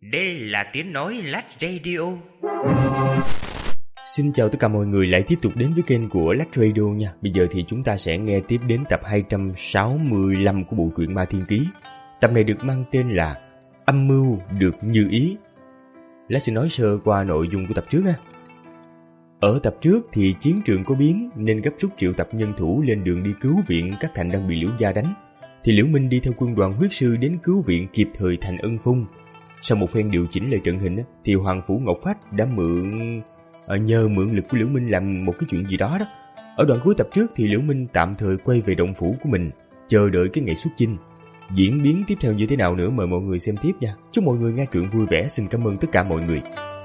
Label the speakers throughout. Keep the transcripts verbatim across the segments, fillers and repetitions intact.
Speaker 1: Đây là tiếng nói Lách Radio.
Speaker 2: Xin chào tất cả mọi người lại tiếp tục đến với kênh của Lách Radio nha. Bây giờ thì chúng ta sẽ nghe tiếp đến tập hai trăm sáu mươi lăm của bộ truyện Ma Thiên Ký. Tập này được mang tên là Âm mưu được như ý. Lách xin nói sơ qua nội dung của tập trước ha. Ở tập trước thì chiến trường có biến nên gấp rút triệu tập nhân thủ lên đường đi cứu viện các thành đang bị Liễu gia đánh. Thì Liễu Minh đi theo quân đoàn huyết sư đến cứu viện kịp thời thành Ân Phong. Sau một phen điều chỉnh lại trận hình thì Hoàng Phủ Ngọc Phách đã mượn à, nhờ mượn lực của Liễu Minh làm một cái chuyện gì đó đó. Ở đoạn cuối tập trước thì Liễu Minh tạm thời quay về động phủ của mình, chờ đợi cái ngày xuất chinh. Diễn biến tiếp theo như thế nào nữa mời mọi người xem tiếp nha. Chúc mọi người nghe truyện vui vẻ. Xin cảm ơn tất cả mọi người.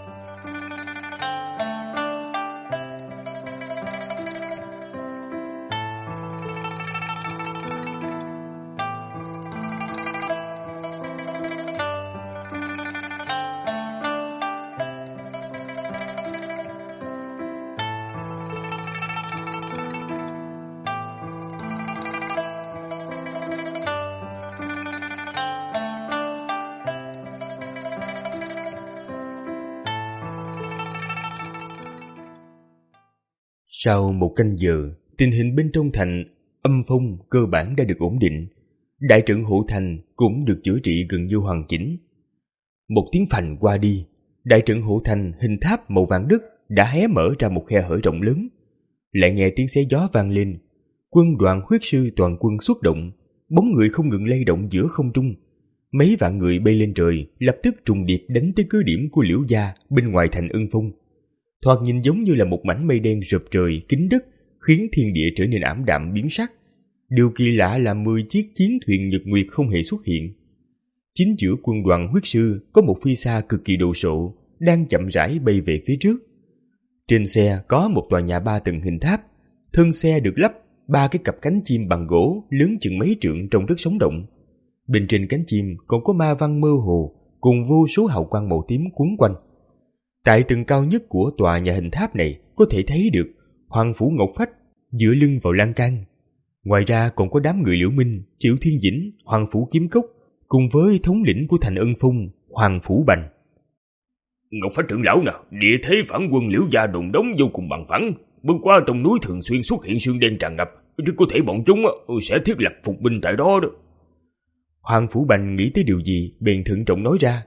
Speaker 2: Sau một canh giờ, tình hình bên trong thành Âm Phong cơ bản đã được ổn định. Đại trận hộ thành cũng được chữa trị gần như hoàn chỉnh. Một tiếng phành qua đi, đại trận hộ thành hình tháp màu vàng đất đã hé mở ra một khe hở rộng lớn. Lại nghe tiếng xé gió vang lên. Quân đoàn huyết sư toàn quân xuất động, bóng người không ngừng lay động giữa không trung. Mấy vạn người bay lên trời, lập tức trùng điệp đánh tới cứ điểm của Liễu gia bên ngoài thành Ân Phong. Thoạt nhìn giống như là một mảnh mây đen rợp trời kín đất, khiến thiên địa trở nên ảm đạm biến sắc. Điều kỳ lạ là mười chiếc chiến thuyền nhật nguyệt không hề xuất hiện. Chính giữa quân đoàn huyết sư có một phi xa cực kỳ đồ sộ đang chậm rãi bay về phía trước. Trên xe có một tòa nhà ba tầng hình tháp, thân xe được lắp ba cái cặp cánh chim bằng gỗ lớn chừng mấy trượng trông rất sống động. Bên trên cánh chim còn có ma văn mơ hồ cùng vô số hào quang màu tím quấn quanh. Tại tầng cao nhất của tòa nhà hình tháp này có thể thấy được Hoàng Phủ Ngọc Phách dựa lưng vào lan can. Ngoài ra còn có đám người Liễu Minh, Triệu Thiên Dĩnh, Hoàng Phủ Kiếm Cốc cùng với thống lĩnh của thành Ân Phong, Hoàng Phủ Bành.
Speaker 3: Ngọc Phách trưởng lão nè, địa thế phản quân Liễu gia đồn đóng vô cùng bằng phẳng. Bên qua trong núi thường xuyên xuất hiện sương đen tràn ngập, rất có thể bọn chúng sẽ thiết lập phục binh tại đó đó.
Speaker 2: Hoàng Phủ Bành nghĩ tới điều gì bèn thận trọng nói ra.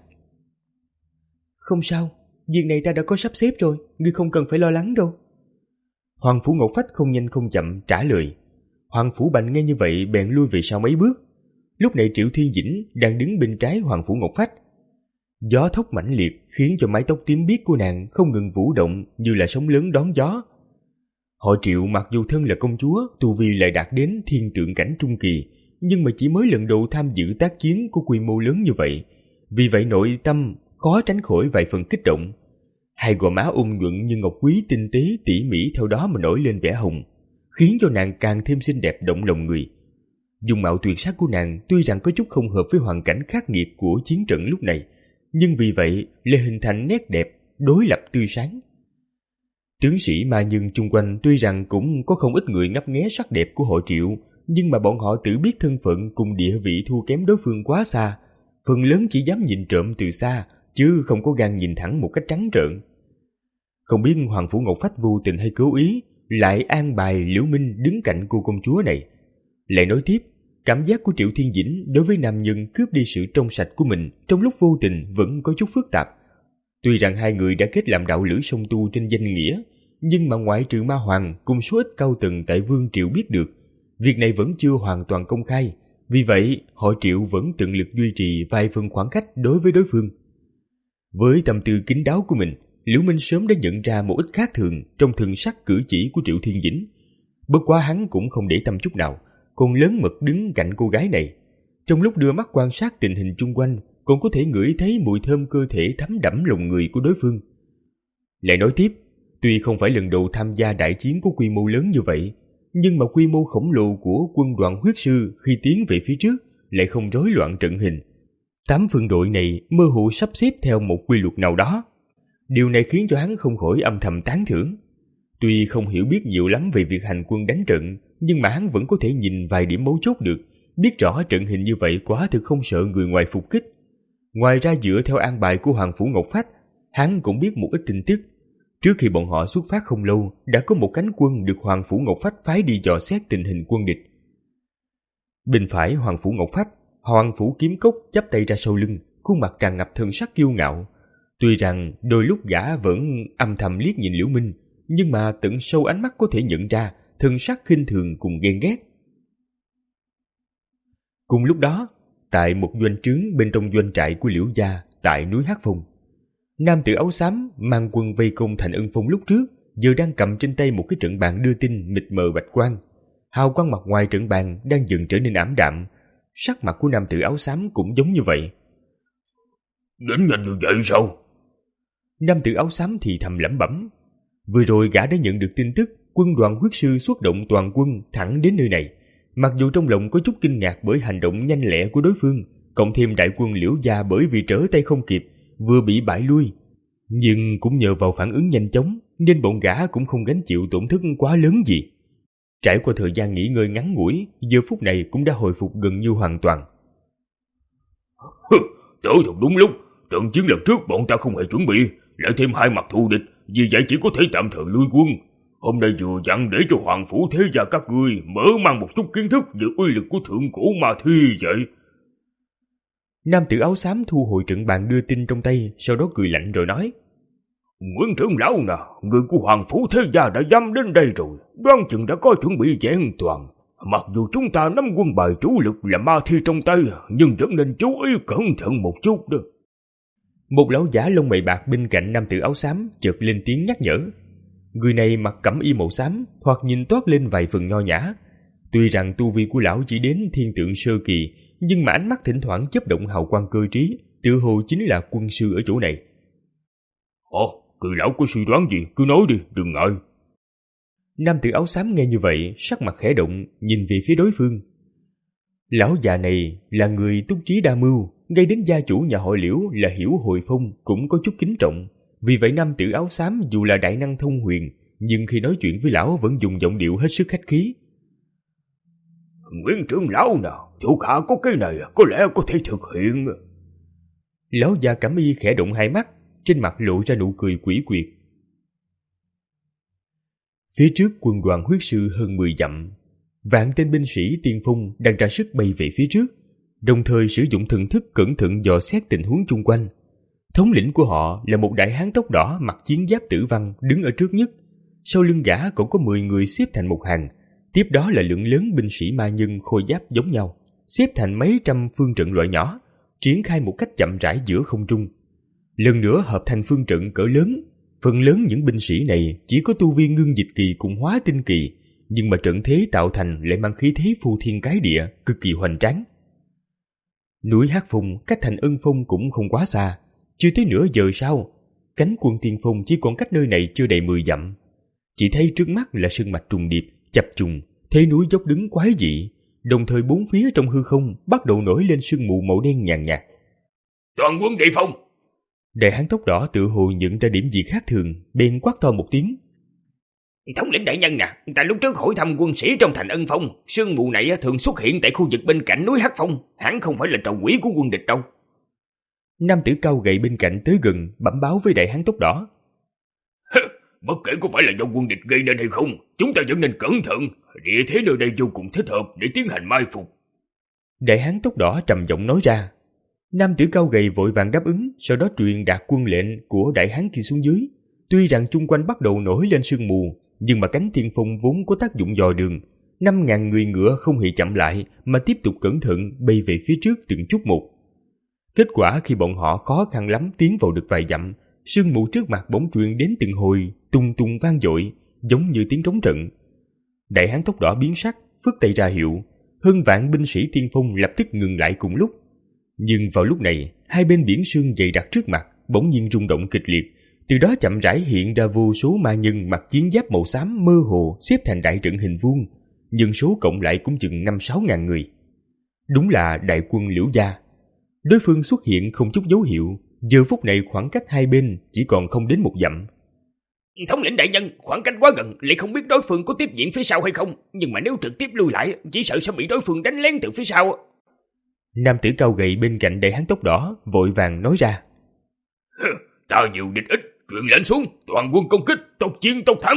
Speaker 2: Không sao, việc này ta đã có sắp xếp rồi, ngươi không cần phải lo lắng đâu. Hoàng Phủ Ngọc Phách không nhanh không chậm trả lời. Hoàng Phủ Bành nghe như vậy bèn lui về sau mấy bước. Lúc này Triệu Thiên Dĩnh đang đứng bên trái Hoàng Phủ Ngọc Phách. Gió thốc mãnh liệt khiến cho mái tóc tím biếc của nàng không ngừng vũ động như là sóng lớn đón gió. Họ Triệu mặc dù thân là công chúa, tu vi lại đạt đến thiên tượng cảnh trung kỳ, nhưng mà chỉ mới lần đầu tham dự tác chiến của quy mô lớn như vậy. Vì vậy nội tâm khó tránh khỏi vài phần kích động. Hai gò má ôn nhuận như ngọc quý tinh tế tỉ mỉ theo đó mà nổi lên vẻ hồng, khiến cho nàng càng thêm xinh đẹp động lòng người. Dung mạo tuyệt sắc của nàng tuy rằng có chút không hợp với hoàn cảnh khắc nghiệt của chiến trận lúc này, nhưng vì vậy lại hình thành nét đẹp đối lập tươi sáng. Tướng sĩ ma nhân chung quanh tuy rằng cũng có không ít người ngấp nghé sắc đẹp của họ Triệu, nhưng mà bọn họ tự biết thân phận cùng địa vị thua kém đối phương quá xa, phần lớn chỉ dám nhìn trộm từ xa, chứ không có gan nhìn thẳng một cách trắng trợn. Không biết Hoàng Phủ Ngọc Phách vô tình hay cố ý lại an bài Liễu Minh đứng cạnh cô công chúa này. Lại nói tiếp, cảm giác của Triệu Thiên Dĩnh đối với nam nhân cướp đi sự trong sạch của mình trong lúc vô tình vẫn có chút phức tạp. Tuy rằng hai người đã kết làm đạo lữ song tu trên danh nghĩa, nhưng mà ngoại trừ Ma Hoàng cùng số ít cao tầng tại Vương Triệu biết được, việc này vẫn chưa hoàn toàn công khai. Vì vậy, họ Triệu vẫn tận lực duy trì vài phần khoảng cách đối với đối phương. Với tâm tư kín đáo của mình, Liễu Minh sớm đã nhận ra một ít khác thường trong thần sắc cử chỉ của Triệu Thiên Dĩnh. Bất quá hắn cũng không để tâm chút nào, còn lớn mật đứng cạnh cô gái này. Trong lúc đưa mắt quan sát tình hình chung quanh, còn có thể ngửi thấy mùi thơm cơ thể thấm đẫm lòng người của đối phương. Lại nói tiếp, tuy không phải lần đầu tham gia đại chiến có quy mô lớn như vậy, nhưng mà quy mô khổng lồ của quân đoàn huyết sư khi tiến về phía trước lại không rối loạn trận hình. Tám phân đội này mơ hồ sắp xếp theo một quy luật nào đó. Điều này khiến cho hắn không khỏi âm thầm tán thưởng. Tuy không hiểu biết nhiều lắm về việc hành quân đánh trận, nhưng mà hắn vẫn có thể nhìn vài điểm mấu chốt được, biết rõ trận hình như vậy quả thực không sợ người ngoài phục kích. Ngoài ra dựa theo an bài của Hoàng Phủ Ngọc Phách, hắn cũng biết một ít tin tức. Trước khi bọn họ xuất phát không lâu, đã có một cánh quân được Hoàng Phủ Ngọc Phách phái đi dò xét tình hình quân địch. Bên phải Hoàng Phủ Ngọc Phách, Hoàng Phủ Kiếm Cốc chắp tay ra sau lưng, khuôn mặt tràn ngập thần sắc kiêu ngạo. Tuy rằng đôi lúc gã vẫn âm thầm liếc nhìn Liễu Minh, nhưng mà tận sâu ánh mắt có thể nhận ra thần sắc khinh thường cùng ghen ghét. Cùng lúc đó, tại một doanh trướng bên trong doanh trại của Liễu gia tại núi Hắc Phong, nam tử áo xám mang quân vây công Thành Ân Phong lúc trước giờ đang cầm trên tay một cái trận bàn đưa tin mịt mờ bạch quang. Hào quang mặt ngoài trận bàn đang dần trở nên ảm đạm, sắc mặt của nam tử áo xám cũng giống như vậy.
Speaker 3: Đến nhanh như vậy sao?
Speaker 2: Nam tử áo xám thì thầm lẩm bẩm. Vừa rồi gã đã nhận được tin tức quân đoàn huyết sư xuất động toàn quân thẳng đến nơi này. Mặc dù trong lòng có chút kinh ngạc bởi hành động nhanh lẹ của đối phương, cộng thêm đại quân Liễu gia bởi vì trở tay không kịp vừa bị bại lui, nhưng cũng nhờ vào phản ứng nhanh chóng nên bọn gã cũng không gánh chịu tổn thất quá lớn gì. Trải qua thời gian nghỉ ngơi ngắn ngủi, giờ phút này cũng đã hồi phục gần như hoàn toàn.
Speaker 3: Tới thật đúng lúc, trận chiến lần trước bọn ta không hề chuẩn bị, lại thêm hai mặt thù địch, vì vậy chỉ có thể tạm thời lui quân. Hôm nay vừa dặn để cho Hoàng Phủ thế gia các ngươi mở mang một chút kiến thức về uy lực của thượng cổ ma thi vậy.
Speaker 2: Nam tử áo xám thu hồi trận bàn đưa tin trong tay, sau đó cười lạnh rồi nói:
Speaker 3: Nguyễn trưởng lão nè, người của Hoàng Phủ thế gia đã dám đến đây rồi, đoán chừng đã có chuẩn bị vẹn toàn. Mặc dù chúng ta nắm quân bài chủ lực là ma thi trong tay, nhưng vẫn nên chú ý cẩn thận một chút đó.
Speaker 2: Một lão giả lông mày bạc bên cạnh nam tử áo xám chợt lên tiếng nhắc nhở. Người này mặc cẩm y màu xám, thoạt nhìn toát lên vài phần nho nhã. Tuy rằng tu vi của lão chỉ đến thiên tượng sơ kỳ, nhưng mà ánh mắt thỉnh thoảng chớp động hào quang cơ trí, tự hồ chính là quân sư ở chỗ này.
Speaker 3: Ồ, người lão có suy đoán gì, cứ nói đi, đừng ngại.
Speaker 2: Nam tử áo xám nghe như vậy, sắc mặt khẽ động, nhìn về phía đối phương. Lão già này là người túc trí đa mưu, ngay đến gia chủ nhà họ Liễu là Hiểu Hồi Phong cũng có chút kính trọng. Vì vậy nam tử áo xám dù là đại năng thông huyền, nhưng khi nói chuyện với lão vẫn dùng giọng điệu hết sức khách khí.
Speaker 3: Nguyễn trưởng lão nào, thuộc hạ có cái này có lẽ có thể thực hiện.
Speaker 2: Lão già cẩm y khẽ động hai mắt, trên mặt lộ ra nụ cười quỷ quyệt. Phía trước quân đoàn huyết sư hơn mười dặm, vạn tên binh sĩ tiên phong đang ra sức bay về phía trước, đồng thời sử dụng thần thức cẩn thận dò xét tình huống chung quanh. Thống lĩnh của họ là một đại hán tóc đỏ mặc chiến giáp tử văn đứng ở trước nhất, sau lưng gã cũng có mười người xếp thành một hàng, tiếp đó là lượng lớn binh sĩ ma nhân khôi giáp giống nhau, xếp thành mấy trăm phương trận loại nhỏ, triển khai một cách chậm rãi giữa không trung. Lần nữa hợp thành phương trận cỡ lớn. Phần lớn những binh sĩ này chỉ có tu vi ngưng dịch kỳ cùng hóa tinh kỳ, nhưng mà trận thế tạo thành lại mang khí thế phù thiên cái địa, cực kỳ hoành tráng. Núi Hắc Phong cách Thành Ân Phong cũng không quá xa. Chưa tới nửa giờ sau, cánh quân tiên phong chỉ còn cách nơi này chưa đầy mười dặm. Chỉ thấy trước mắt là sơn mạch trùng điệp, chập trùng, thế núi dốc đứng quái dị, đồng thời bốn phía trong hư không bắt đầu nổi lên sương mù màu đen nhàn nhạt.
Speaker 3: Toàn quân đề phòng!
Speaker 2: Đại hán tóc đỏ tự hồ nhận ra điểm gì khác thường, bèn quát to một tiếng.
Speaker 1: Thống lĩnh đại nhân nè, ta lúc trước hỏi thăm quân sĩ trong Thành Ân Phong, sương mù này thường xuất hiện tại khu vực bên cạnh núi Hắc Phong, hẳn không phải là trò quỷ của quân địch đâu.
Speaker 2: Nam tử cao gầy bên cạnh tới gần, bẩm báo với đại hán tóc đỏ.
Speaker 3: Bất kể có phải là do quân địch gây nên hay không, chúng ta vẫn nên cẩn thận, địa thế nơi đây vô cùng thích hợp để tiến hành mai phục.
Speaker 2: Đại hán tóc đỏ trầm giọng nói ra. Nam tử cao gầy vội vàng đáp ứng, sau đó truyền đạt quân lệnh của đại hán kia xuống dưới. Tuy rằng chung quanh bắt đầu nổi lên sương mù, nhưng mà cánh tiên phong vốn có tác dụng dò đường. Năm ngàn người ngựa không hề chậm lại, mà tiếp tục cẩn thận bay về phía trước từng chút một. Kết quả khi bọn họ khó khăn lắm tiến vào được vài dặm, sương mù trước mặt bỗng truyền đến từng hồi tung tung vang dội, giống như tiếng trống trận. Đại hán tóc đỏ biến sắc, phất tay ra hiệu, hơn vạn binh sĩ tiên phong lập tức ngừng lại cùng lúc. Nhưng vào lúc này, hai bên biển sương dày đặc trước mặt bỗng nhiên rung động kịch liệt, từ đó chậm rãi hiện ra vô số ma nhân mặc chiến giáp màu xám mơ hồ xếp thành đại trận hình vuông, nhân số cộng lại cũng chừng năm sáu ngàn người. Đúng là đại quân Liễu gia. Đối phương xuất hiện không chút dấu hiệu, giờ phút này khoảng cách hai bên chỉ còn không đến một dặm.
Speaker 1: Thống lĩnh đại nhân, khoảng cách quá gần, lại không biết đối phương có tiếp diện phía sau hay không, nhưng mà nếu trực tiếp lui lại, chỉ sợ sẽ bị đối phương đánh lén từ phía sau.
Speaker 2: Nam tử cao gầy bên cạnh đại hán tóc đỏ vội vàng nói ra.
Speaker 3: Ta nhiều địch ít, truyền lệnh xuống, toàn quân công kích, tốc chiến tốc thắng.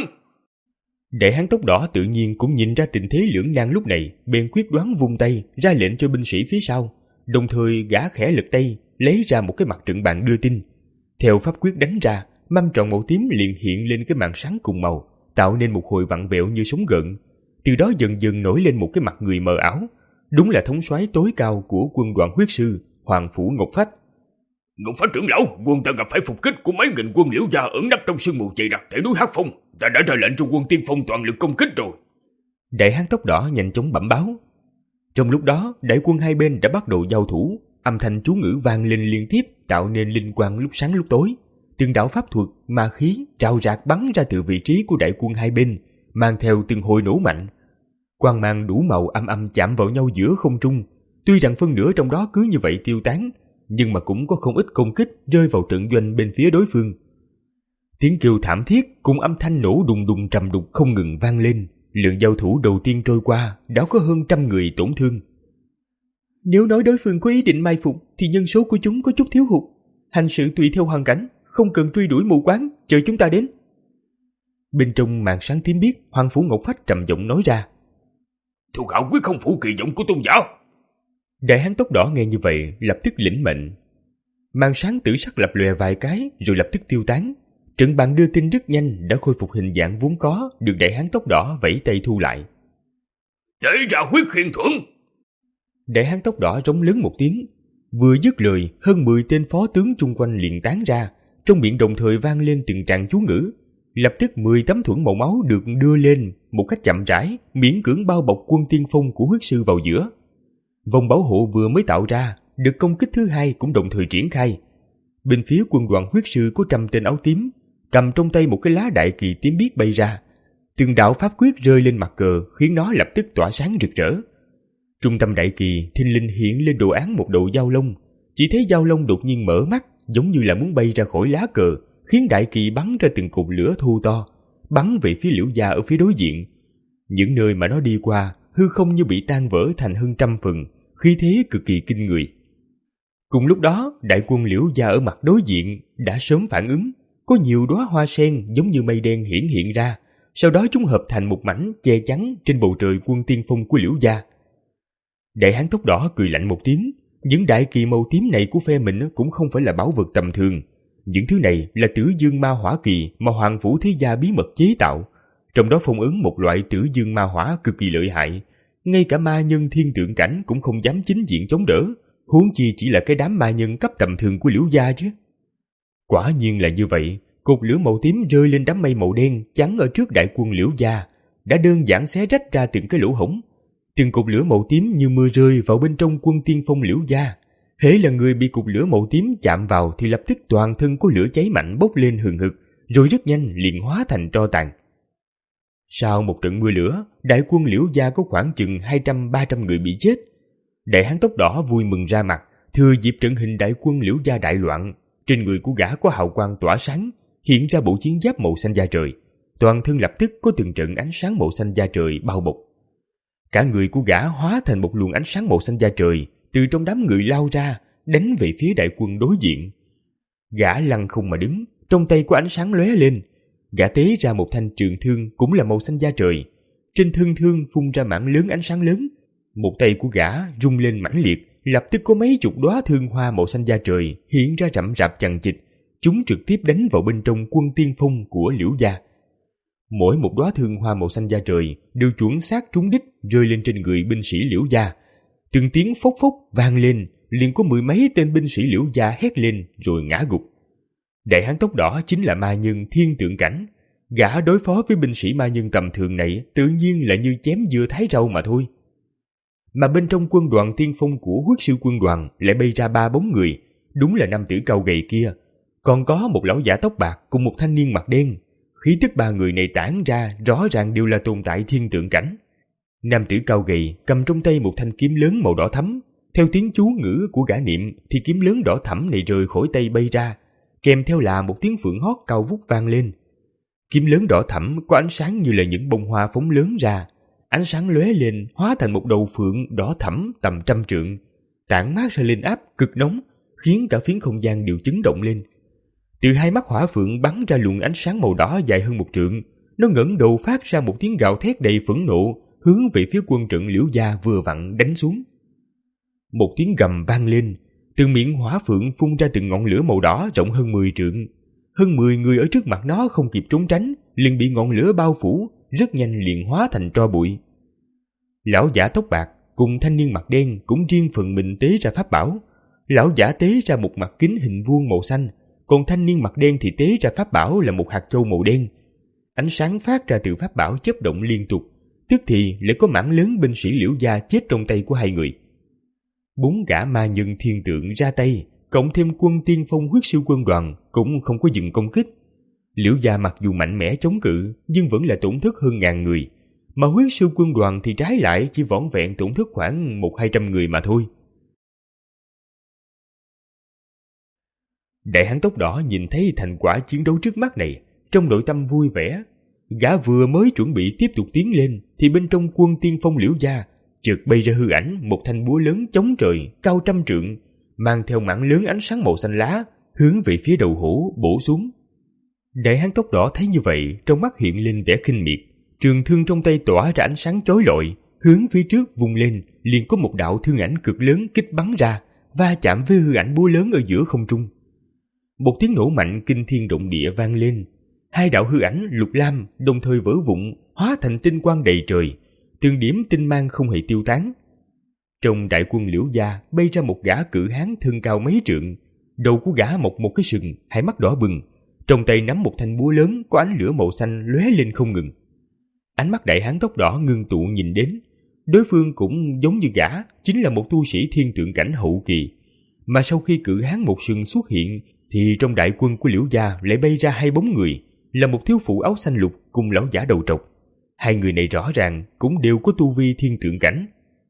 Speaker 2: Đại hán tóc đỏ tự nhiên cũng nhìn ra tình thế lưỡng nan lúc này, bèn quyết đoán vung tay ra lệnh cho binh sĩ phía sau, đồng thời gã khẽ lật tay lấy ra một cái mặt trận bàn đưa tin. Theo pháp quyết đánh ra, mâm tròn màu tím liền hiện lên cái màn sáng cùng màu, tạo nên một hồi vặn vẹo như sóng gợn. Từ đó dần dần nổi lên một cái mặt người mờ ảo, đúng là thống soái tối cao của quân đoàn huyết sư Hoàng Phủ Ngọc Phách.
Speaker 3: Ngọc Phách trưởng lão, quân ta gặp phải phục kích của mấy nghìn quân Liễu gia ẩn nấp trong sương mù dày đặc tại núi Hắc Phong. Ta đã ra lệnh cho quân Tiên Phong toàn lực công kích rồi.
Speaker 2: Đại hán tóc đỏ nhanh chóng bẩm báo. Trong lúc đó, đại quân hai bên đã bắt đầu giao thủ, âm thanh chú ngữ vang lên liên tiếp, tạo nên linh quang lúc sáng lúc tối. Từng đạo pháp thuật, ma khí trào rạc bắn ra từ vị trí của đại quân hai bên, mang theo từng hồi nổ mạnh. Quang mang đủ màu âm âm chạm vào nhau giữa không trung. Tuy rằng phân nửa trong đó cứ như vậy tiêu tán, nhưng mà cũng có không ít công kích rơi vào trận doanh bên phía đối phương. Tiếng kêu thảm thiết cùng âm thanh nổ đùng đùng trầm đục không ngừng vang lên. Lượng giao thủ đầu tiên trôi qua đã có hơn trăm người tổn thương. Nếu nói đối phương có ý định mai phục thì nhân số của chúng có chút thiếu hụt. Hành sự tùy theo hoàn cảnh, không cần truy đuổi mù quáng, chờ chúng ta đến. Bên trong màn sáng tím biếc, Hoàng Phủ Ngọc Phách trầm giọng nói ra.
Speaker 3: Thuộc hạ quyết không phụ kỳ vọng của tôn giả.
Speaker 2: Đại hán tóc đỏ nghe như vậy lập tức lĩnh mệnh. Màn sáng tử sắc lập lòe vài cái rồi lập tức tiêu tán. Trận bàn đưa tin rất nhanh đã khôi phục hình dạng vốn có, được đại hán tóc đỏ vẫy tay thu lại.
Speaker 3: Để ra huyết khiên thuẫn.
Speaker 2: Đại hán tóc đỏ rống lớn một tiếng. Vừa dứt lời, hơn mười tên phó tướng chung quanh liền tán ra, trong miệng đồng thời vang lên từng tràng chú ngữ. Lập tức mười tấm thuẫn màu máu được đưa lên một cách chậm rãi, miễn cưỡng bao bọc quân tiên phong của huyết sư vào giữa. Vòng bảo hộ vừa mới tạo ra, đợt công kích thứ hai cũng đồng thời triển khai. Bên phía quân đoàn huyết sư có trăm tên áo tím, cầm trong tay một cái lá đại kỳ tím biếc bay ra. Từng đạo pháp quyết rơi lên mặt cờ khiến nó lập tức tỏa sáng rực rỡ. Trung tâm đại kỳ thình lình hiện lên đồ án một đầu dao long. Chỉ thấy dao long đột nhiên mở mắt, giống như là muốn bay ra khỏi lá cờ, khiến đại kỳ bắn ra từng cột lửa thu to, bắn về phía Liễu gia ở phía đối diện. Những nơi mà nó đi qua, hư không như bị tan vỡ thành hơn trăm phần, khí thế cực kỳ kinh người. Cùng lúc đó, đại quân Liễu gia ở mặt đối diện đã sớm phản ứng, có nhiều đóa hoa sen giống như mây đen hiển hiện ra, sau đó chúng hợp thành một mảnh che chắn trên bầu trời quân tiên phong của Liễu gia. Đại hán tóc đỏ cười lạnh một tiếng, những đại kỳ màu tím này của phe mình cũng không phải là bảo vật tầm thường. Những thứ này là tử dương ma hỏa kỳ mà Hoàng Phủ Thế Gia bí mật chế tạo, trong đó phong ấn một loại tử dương ma hỏa cực kỳ lợi hại, ngay cả ma nhân thiên tượng cảnh cũng không dám chính diện chống đỡ, huống chi chỉ là cái đám ma nhân cấp tầm thường của Liễu gia chứ. Quả nhiên là như vậy, cột lửa màu tím rơi lên đám mây màu đen chắn ở trước đại quân Liễu gia, đã đơn giản xé rách ra từng cái lỗ hổng. Từng cột lửa màu tím như mưa rơi vào bên trong quân tiên phong Liễu gia. Hễ là người bị cột lửa màu tím chạm vào thì lập tức toàn thân có lửa cháy mạnh bốc lên hừng hực, rồi rất nhanh liền hóa thành tro tàn. Sau một trận mưa lửa, đại quân Liễu gia có khoảng chừng hai trăm ba trăm người bị chết. Đại hán tóc đỏ vui mừng ra mặt, thừa dịp trận hình đại quân Liễu gia đại loạn, trên người của gã có hào quang tỏa sáng, hiện ra bộ chiến giáp màu xanh da trời, toàn thân lập tức có từng trận ánh sáng màu xanh da trời bao bọc. Cả người của gã hóa thành một luồng ánh sáng màu xanh da trời, từ trong đám người lao ra, đánh về phía đại quân đối diện. Gã lăn không mà đứng, trong tay có ánh sáng lóe lên. Gã tế ra một thanh trường thương cũng là màu xanh da trời. Trên thân thương phun ra mảng lớn ánh sáng lớn. Một tay của gã rung lên mãnh liệt, lập tức có mấy chục đóa thương hoa màu xanh da trời hiện ra rậm rạp chằng chịt. Chúng trực tiếp đánh vào bên trong quân tiên phong của Liễu gia. Mỗi một đóa thương hoa màu xanh da trời đều chuẩn xác trúng đích rơi lên trên người binh sĩ Liễu gia. Từng tiếng phốc phốc vang lên, liền có mười mấy tên binh sĩ Liễu gia hét lên rồi ngã gục. Đại hán tóc đỏ chính là ma nhân thiên tượng cảnh. Gã đối phó với binh sĩ ma nhân tầm thường này tự nhiên là như chém dưa thái rau mà thôi. Mà bên trong quân đoàn tiên phong của huyết sư quân đoàn lại bay ra ba bóng người, đúng là nam tử cao gầy kia. Còn có một lão giả tóc bạc cùng một thanh niên mặt đen. Khí tức ba người này tản ra rõ ràng đều là tồn tại thiên tượng cảnh. Nam tử cao gầy cầm trong tay một thanh kiếm lớn màu đỏ thẫm. Theo tiếng chú ngữ của gã niệm thì kiếm lớn đỏ thẫm này rời khỏi tay bay ra, kèm theo là một tiếng phượng hót cao vút vang lên. Kiếm lớn đỏ thẫm có ánh sáng như là những bông hoa phóng lớn ra, ánh sáng lóe lên hóa thành một đầu phượng đỏ thẫm tầm trăm trượng. tản mát ra lên áp cực nóng, khiến cả phiến không gian đều chấn động lên. Từ hai mắt hỏa phượng bắn ra luồng ánh sáng màu đỏ dài hơn một trượng, nó ngẩng đầu phát ra một tiếng gào thét đầy phẫn nộ, hướng về phía quân trận Liễu gia vừa vặn đánh xuống. Một tiếng gầm vang lên, từ miệng hỏa phượng phun ra từng ngọn lửa màu đỏ rộng hơn mười trượng. Hơn mười người ở trước mặt nó không kịp trốn tránh, liền bị ngọn lửa bao phủ, rất nhanh liền hóa thành tro bụi. Lão giả tóc bạc cùng thanh niên mặt đen cũng riêng phần mình tế ra pháp bảo. Lão giả tế ra một mặt kính hình vuông màu xanh, còn thanh niên mặt đen thì tế ra pháp bảo là một hạt châu màu đen. Ánh sáng phát ra từ pháp bảo chớp động liên tục, tức thì lại có mảng lớn binh sĩ Liễu gia chết trong tay của hai người. Bốn gã ma nhân thiên tượng ra tay, cộng thêm quân tiên phong huyết siêu quân đoàn cũng không có dừng công kích. Liễu gia mặc dù mạnh mẽ chống cự, nhưng vẫn là tổn thất hơn ngàn người, mà huyết siêu quân đoàn thì trái lại chỉ vỏn vẹn tổn thất khoảng một hai trăm người mà thôi. Đại hán tóc đỏ nhìn thấy thành quả chiến đấu trước mắt này, trong nội tâm vui vẻ. Gã vừa mới chuẩn bị tiếp tục tiến lên, thì bên trong quân tiên phong Liễu gia chợt bay ra hư ảnh một thanh búa lớn chống trời cao trăm trượng, mang theo mảng lớn ánh sáng màu xanh lá, hướng về phía đầu hổ bổ xuống. Đại hán tóc đỏ thấy như vậy, trong mắt hiện lên vẻ khinh miệt, trường thương trong tay tỏa ra ánh sáng chói lọi, hướng phía trước vung lên, liền có một đạo thương ảnh cực lớn kích bắn ra, va chạm với hư ảnh búa lớn ở giữa không trung. Một tiếng nổ mạnh kinh thiên động địa vang lên, hai đạo hư ảnh lục lam đồng thời vỡ vụn, hóa thành tinh quang đầy trời, từng điểm tinh mang không hề tiêu tán. Trong đại quân Liễu gia bay ra một gã cự hán thân cao mấy trượng, đầu của gã mọc một cái sừng, hai mắt đỏ bừng, trong tay nắm một thanh búa lớn có ánh lửa màu xanh lóe lên không ngừng. Ánh mắt đại hán tóc đỏ ngưng tụ nhìn đến, đối phương cũng giống như gã, chính là một tu sĩ thiên tượng cảnh hậu kỳ. Mà sau khi cự hán một sừng xuất hiện, thì trong đại quân của Liễu gia lại bay ra hai bóng người, là một thiếu phụ áo xanh lục cùng lão giả đầu trọc. Hai người này rõ ràng cũng đều có tu vi thiên tượng cảnh.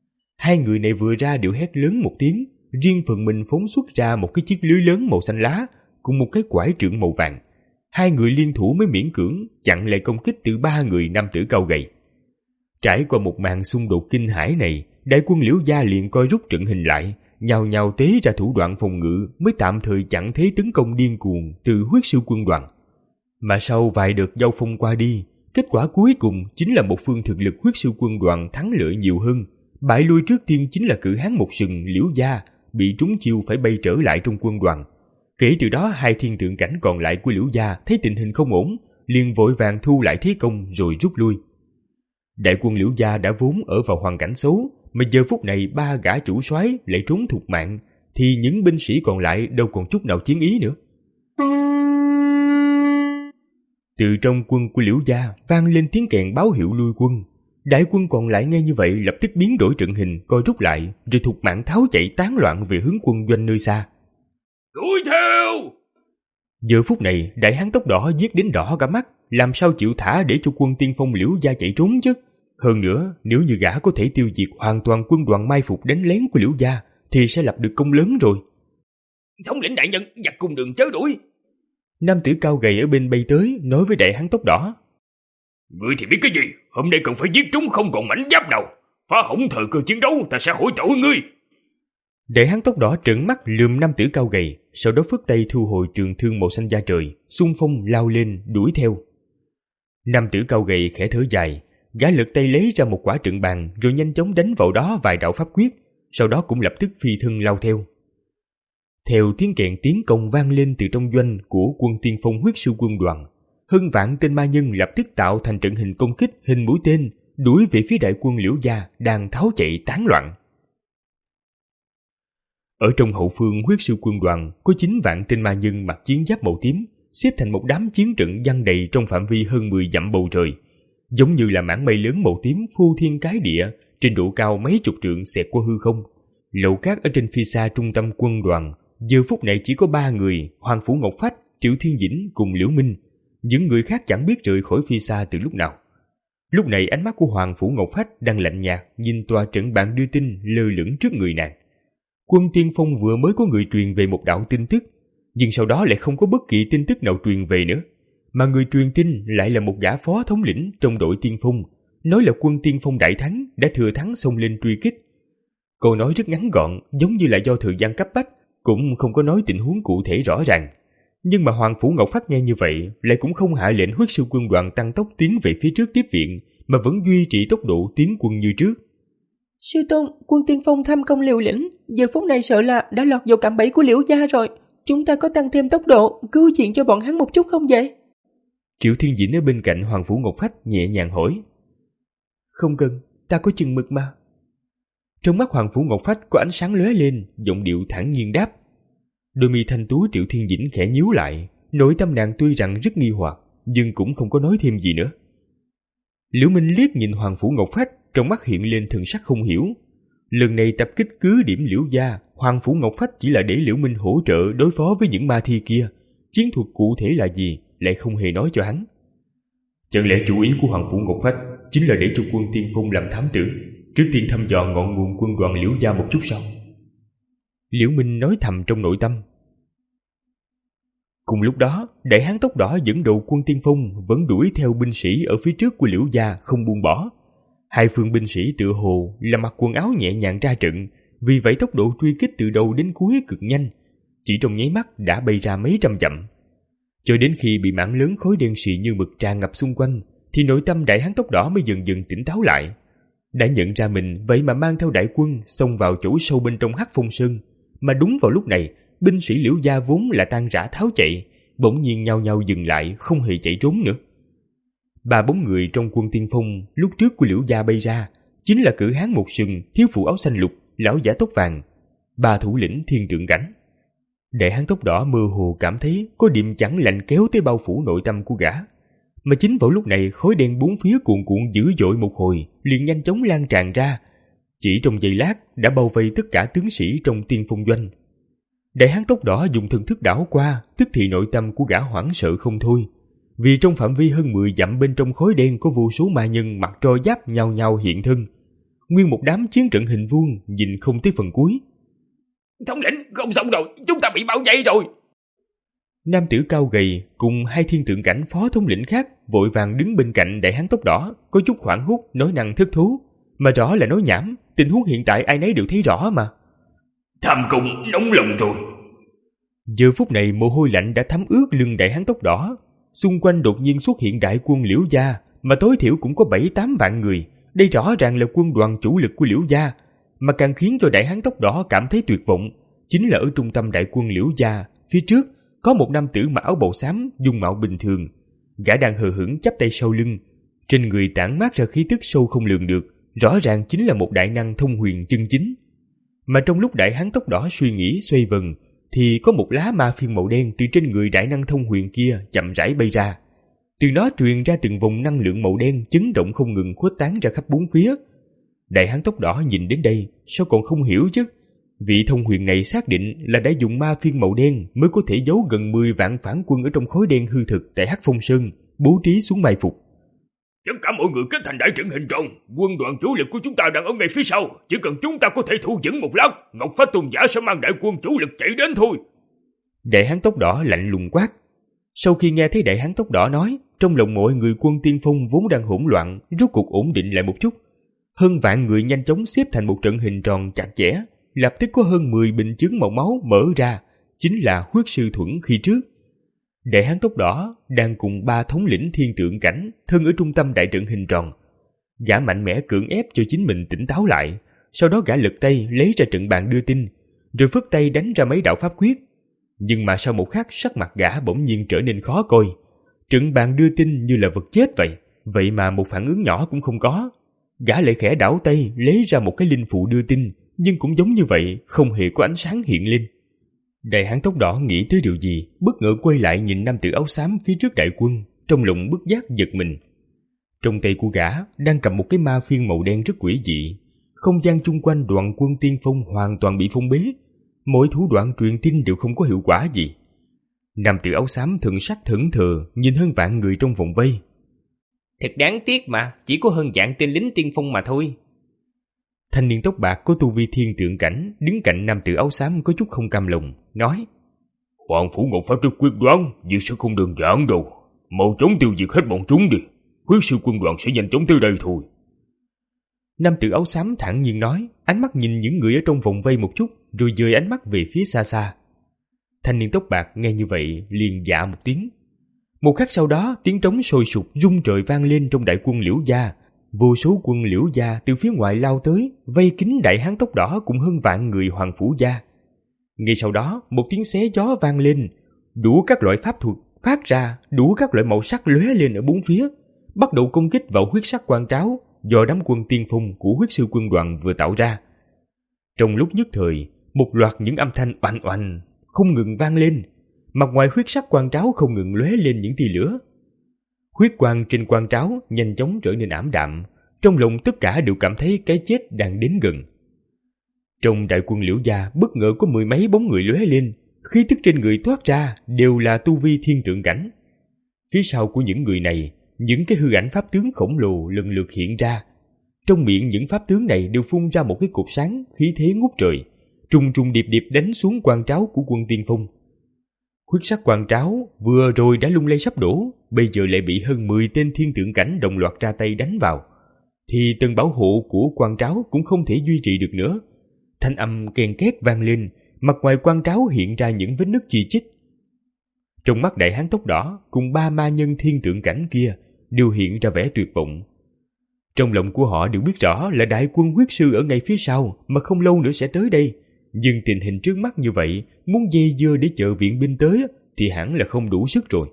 Speaker 2: Hai người này vừa ra đều hét lớn một tiếng, riêng phần mình phóng xuất ra một cái chiếc lưới lớn màu xanh lá cùng một cái quải trượng màu vàng. Hai người liên thủ mới miễn cưỡng chặn lại công kích từ ba người nam tử cao gầy. Trải qua một màn xung đột kinh hãi này, đại quân Liễu gia liền coi rút trận hình lại, nhào nhào tế ra thủ đoạn phòng ngự, mới tạm thời chặn thế tấn công điên cuồng từ huyết siêu quân đoàn. Mà sau vài đợt giao phong qua đi, kết quả cuối cùng chính là một phương thực lực huyết siêu quân đoàn thắng lợi nhiều hơn. Bại lui trước tiên chính là cự hán một sừng Liễu gia, bị trúng chiêu phải bay trở lại trong quân đoàn. Kể từ đó hai thiên tượng cảnh còn lại của Liễu gia thấy tình hình không ổn, liền vội vàng thu lại thế công rồi rút lui. Đại quân Liễu gia đã vốn ở vào hoàn cảnh xấu, mà giờ phút này ba gã chủ soái lại trốn thục mạng, thì những binh sĩ còn lại đâu còn chút nào chiến ý nữa. Từ trong quân của Liễu gia vang lên tiếng kèn báo hiệu lui quân. Đại quân còn lại nghe như vậy lập tức biến đổi trận hình, coi rút lại, rồi thục mạng tháo chạy tán loạn về hướng quân doanh nơi xa.
Speaker 3: Đuổi theo!
Speaker 2: Giờ phút này đại hán tóc đỏ giết đến đỏ cả mắt, làm sao chịu thả để cho quân tiên phong Liễu gia chạy trốn chứ? Hơn nữa, nếu như gã có thể tiêu diệt hoàn toàn quân đoàn mai phục đánh lén của Liễu gia, thì sẽ lập được công lớn rồi.
Speaker 1: Thống lĩnh đại nhân, giặc cùng đường chớ đuổi.
Speaker 2: Nam tử cao gầy ở bên bay tới, nói với đại hán tóc đỏ.
Speaker 3: Ngươi thì biết cái gì? Hôm nay cần phải giết chúng không còn mảnh giáp nào. Phá hỏng thời cơ chiến đấu, ta sẽ hối tội ngươi.
Speaker 2: Đại hán tóc đỏ trợn mắt lườm nam tử cao gầy, sau đó phất tay thu hồi trường thương màu xanh da trời, xung phong lao lên đuổi theo. Nam tử cao gầy khẽ thở dài, gã lật tay lấy ra một quả trận bàn, rồi nhanh chóng đánh vào đó vài đạo pháp quyết, sau đó cũng lập tức phi thân lao theo. Theo tiếng kèn tiến công vang lên từ trong doanh của quân tiên phong huyết siêu quân đoàn, hơn vạn tên ma nhân lập tức tạo thành trận hình công kích hình mũi tên, đuổi về phía đại quân Liễu gia đang tháo chạy tán loạn. Ở trong hậu phương huyết siêu quân đoàn có chín vạn tên ma nhân mặc chiến giáp màu tím, xếp thành một đám chiến trận giăng đầy trong phạm vi hơn mười dặm bầu trời, giống như là mảng mây lớn màu tím phô thiên cái địa, trên độ cao mấy chục trượng xẹt qua hư không. Lầu cát ở trên phía xa trung tâm quân đoàn giờ phút này chỉ có ba người: Hoàng Phủ Ngọc Phách, Triệu Thiên Dĩnh cùng Liễu Minh. Những người khác chẳng biết rời khỏi phía xa từ lúc nào. Lúc này ánh mắt của Hoàng Phủ Ngọc Phách đang lạnh nhạt nhìn tòa trận bàn đưa tin lơ lửng trước người nàng. Quân tiên phong vừa mới có người truyền về một đạo tin tức, nhưng sau đó lại không có bất kỳ tin tức nào truyền về nữa, mà người truyền tin lại là một gã phó thống lĩnh trong đội tiên phong, nói là quân tiên phong đại thắng đã thừa thắng xông lên truy kích. Câu nói rất ngắn gọn, giống như là do thời gian cấp bách, cũng không có nói tình huống cụ thể rõ ràng. Nhưng mà Hoàng Phủ Ngọc Phách nghe như vậy, lại cũng không hạ lệnh Huyết Sư quân đoàn tăng tốc tiến về phía trước tiếp viện, mà vẫn duy trì tốc độ tiến quân như trước.
Speaker 4: Sư tôn, quân tiên phong tham công liều lĩnh, giờ phút này sợ là đã lọt vào cạm bẫy của Liễu gia rồi. Chúng ta có tăng thêm tốc độ, cứu viện cho bọn hắn một chút không vậy?
Speaker 2: Triệu Thiên Dĩnh ở bên cạnh Hoàng Phủ Ngọc Phách nhẹ nhàng hỏi. Không cần, ta có chừng mực mà. Trong mắt Hoàng Phủ Ngọc Phách có ánh sáng lóe lên, giọng điệu thản nhiên đáp. Đôi mi thanh tú Triệu Thiên Dĩnh khẽ nhíu lại, nội tâm nàng tuy rằng rất nghi hoặc, nhưng cũng không có nói thêm gì nữa. Liễu Minh liếc nhìn Hoàng Phủ Ngọc Phách, trong mắt hiện lên thần sắc không hiểu. Lần này tập kích cứ điểm Liễu gia, Hoàng Phủ Ngọc Phách chỉ là để Liễu Minh hỗ trợ đối phó với những ma thi kia. Chiến thuật cụ thể là gì, lại không hề nói cho hắn. Chẳng lẽ chủ ý của Hoàng Phủ Ngọc Phách chính là để cho quân tiên phong làm thám tử, trước tiên thăm dò ngọn nguồn quân đoàn Liễu gia một chút sao? Liễu Minh nói thầm trong nội tâm. Cùng lúc đó, Đại Hán tóc đỏ dẫn đầu quân tiên phong vẫn đuổi theo binh sĩ ở phía trước của Liễu gia không buông bỏ. Hai phương binh sĩ tựa hồ là mặc quần áo nhẹ nhàng ra trận, vì vậy tốc độ truy kích từ đầu đến cuối cực nhanh, chỉ trong nháy mắt đã bay ra mấy trăm dặm. Cho đến khi bị mảng lớn khói đen xì như mực tràn ngập xung quanh, thì nội tâm Đại Hán tóc đỏ mới dần dần tỉnh táo lại. Đã nhận ra mình vậy mà mang theo đại quân xông vào chỗ sâu bên trong Hắc Phong Sơn, mà đúng vào lúc này, binh sĩ Liễu gia vốn là tan rã tháo chạy, bỗng nhiên nhao nhao dừng lại, không hề chạy trốn nữa. Ba bóng người trong quân tiên phong lúc trước của Liễu gia bay ra chính là cử hán một sừng, thiếu phụ áo xanh lục, lão giả tóc vàng, ba thủ lĩnh Thiên Trượng Cảnh. Đại hán tóc đỏ mơ hồ cảm thấy có điểm chẳng lạnh kéo tới bao phủ nội tâm của gã. Mà chính vào lúc này, khói đen bốn phía cuồn cuộn dữ dội một hồi, liền nhanh chóng lan tràn ra. Chỉ trong giây lát đã bao vây tất cả tướng sĩ trong tiên phong doanh. Đại hán tóc đỏ dùng thần thức đảo qua, tức thì nội tâm của gã hoảng sợ không thôi. Vì trong phạm vi hơn mười dặm bên trong khói đen có vô số ma nhân mặc tro giáp nhao nhao hiện thân. Nguyên một đám chiến trận hình vuông nhìn không tới phần cuối.
Speaker 1: Thống lĩnh, không xong rồi, chúng ta bị bao vây rồi.
Speaker 2: Nam tử cao gầy cùng hai Thiên Tượng Cảnh phó thống lĩnh khác vội vàng đứng bên cạnh đại hán tóc đỏ, có chút hoảng hốt, nói năng thất thú, mà rõ là nói nhảm. Tình huống hiện tại ai nấy đều thấy rõ mà.
Speaker 3: Tham công nóng lòng rồi.
Speaker 2: Giờ phút này mồ hôi lạnh đã thấm ướt lưng đại hán tóc đỏ. Xung quanh đột nhiên xuất hiện đại quân Liễu gia, mà tối thiểu cũng có bảy tám vạn người. Đây rõ ràng là quân đoàn chủ lực của Liễu gia. Mà càng khiến cho đại hán tóc đỏ cảm thấy tuyệt vọng chính là ở trung tâm đại quân Liễu gia, phía trước có một nam tử mặc áo bào xám, dung mạo bình thường. Gã đang hờ hững chắp tay sau lưng, trên người tản mát ra khí tức sâu không lường được, rõ ràng chính là một đại năng thông huyền chân chính. Mà trong lúc đại hán tóc đỏ suy nghĩ xoay vần, thì có một lá ma phiên màu đen từ trên người đại năng thông huyền kia chậm rãi bay ra. Từ nó truyền ra từng vòng năng lượng màu đen chấn động không ngừng khuếch tán ra khắp bốn phía. Đại hán tóc đỏ nhìn đến đây, sao còn không hiểu chứ? Vị thông huyền này xác định là đã dùng ma phiên màu đen mới có thể giấu gần mười vạn phản quân ở trong khói đen hư thực tại Hắc Phong Sơn, bố trí xuống mai phục.
Speaker 3: Tất cả mọi người kết thành đại trận hình tròn, quân đoàn chủ lực của chúng ta đang ở ngay phía sau, chỉ cần chúng ta có thể thu vững một lát, Ngọc Phách Tôn giả sẽ mang đại quân chủ lực chạy đến thôi.
Speaker 2: Đại hán tóc đỏ lạnh lùng quát. Sau khi nghe thấy đại hán tóc đỏ nói, trong lòng mọi người quân tiên phong vốn đang hỗn loạn rốt cuộc ổn định lại một chút. Hơn vạn người nhanh chóng xếp thành một trận hình tròn chặt chẽ, lập tức có hơn mười bình chướng màu máu mở ra, chính là Huyết Sư Thuẫn khi trước. Đại hán tóc đỏ đang cùng ba thống lĩnh Thiên Tượng Cảnh thân ở trung tâm đại trận hình tròn. Gã mạnh mẽ cưỡng ép cho chính mình tỉnh táo lại, sau đó gã lật tay lấy ra trận bàn đưa tin, rồi phất tay đánh ra mấy đạo pháp quyết. Nhưng mà sau một khắc, sắc mặt gã bỗng nhiên trở nên khó coi. Trận bàn đưa tin như là vật chết vậy, vậy mà một phản ứng nhỏ cũng không có. Gã lại khẽ đảo tay lấy ra một cái linh phụ đưa tin, nhưng cũng giống như vậy, không hề có ánh sáng hiện lên. Đại hán tóc đỏ nghĩ tới điều gì, bất ngờ quay lại nhìn nam tử áo xám phía trước đại quân, trong lòng bất giác giật mình. Trong tay của gã đang cầm một cái ma phiên màu đen rất quỷ dị. Không gian chung quanh đoàn quân tiên phong hoàn toàn bị phong bế, mỗi thủ đoạn truyền tin đều không có hiệu quả gì. Nam tử áo xám thần sắc thẫn thờ nhìn hơn vạn người trong vòng vây.
Speaker 4: Thật đáng tiếc mà, chỉ có hơn vạn tên lính tiên phong mà thôi.
Speaker 2: Thanh niên tóc bạc có tu vi Thiên Tượng Cảnh đứng cạnh nam tử áo xám có chút không cam lòng, nói:
Speaker 3: Hoàng Phủ Ngọc Phách rất quyết đoán, việc sẽ không đơn giản đâu. Mau chóng tiêu diệt hết bọn chúng đi, Huyết Sư quân đoàn sẽ nhanh chóng tới đây thôi.
Speaker 2: Nam tử áo xám thản nhiên nói, ánh mắt nhìn những người ở trong vòng vây một chút, rồi dời ánh mắt về phía xa xa. Thanh niên tóc bạc nghe như vậy liền dạ một tiếng. Một khắc sau đó, tiếng trống sôi sục rung trời vang lên trong đại quân Liễu gia. Vô số quân Liễu gia từ phía ngoài lao tới, vây kín đại hán tóc đỏ cùng hơn vạn người Hoàng Phủ gia. Ngay sau đó, một tiếng xé gió vang lên, đủ các loại pháp thuật phát ra, đủ các loại màu sắc lóe lên ở bốn phía, bắt đầu công kích vào huyết sắc quan tráo do đám quân tiên phong của huyết sư quân đoàn vừa tạo ra. Trong lúc nhất thời, một loạt những âm thanh oanh oanh không ngừng vang lên, mặt ngoài huyết sắc quan tráo không ngừng lóe lên những tia lửa. Huyết quang trên quan tráo nhanh chóng trở nên ảm đạm, trong lòng tất cả đều cảm thấy cái chết đang đến gần. Trong đại quân Liễu gia bất ngờ có mười mấy bóng người lóe lên, khí tức trên người toát ra đều là tu vi thiên tượng cảnh. Phía sau của những người này, những cái hư ảnh pháp tướng khổng lồ lần lượt hiện ra. Trong miệng những pháp tướng này đều phun ra một cái cột sáng khí thế ngút trời, trùng trùng điệp điệp đánh xuống quan tráo của quân tiên phong. Huyết sắc quan tráo vừa rồi đã lung lay sắp đổ, bây giờ lại bị hơn mười tên thiên tượng cảnh đồng loạt ra tay đánh vào, thì tầng bảo hộ của quan tráo cũng không thể duy trì được nữa. Thanh âm ken két vang lên, mặt ngoài quan tráo hiện ra những vết nứt chi chít. Trong mắt đại hán tóc đỏ cùng ba ma nhân thiên tượng cảnh kia đều hiện ra vẻ tuyệt vọng. Trong lòng của họ đều biết rõ là đại quân huyết sư ở ngay phía sau mà không lâu nữa sẽ tới đây, nhưng tình hình trước mắt như vậy, muốn dây dưa để chờ viện binh tới thì hẳn là không đủ sức rồi.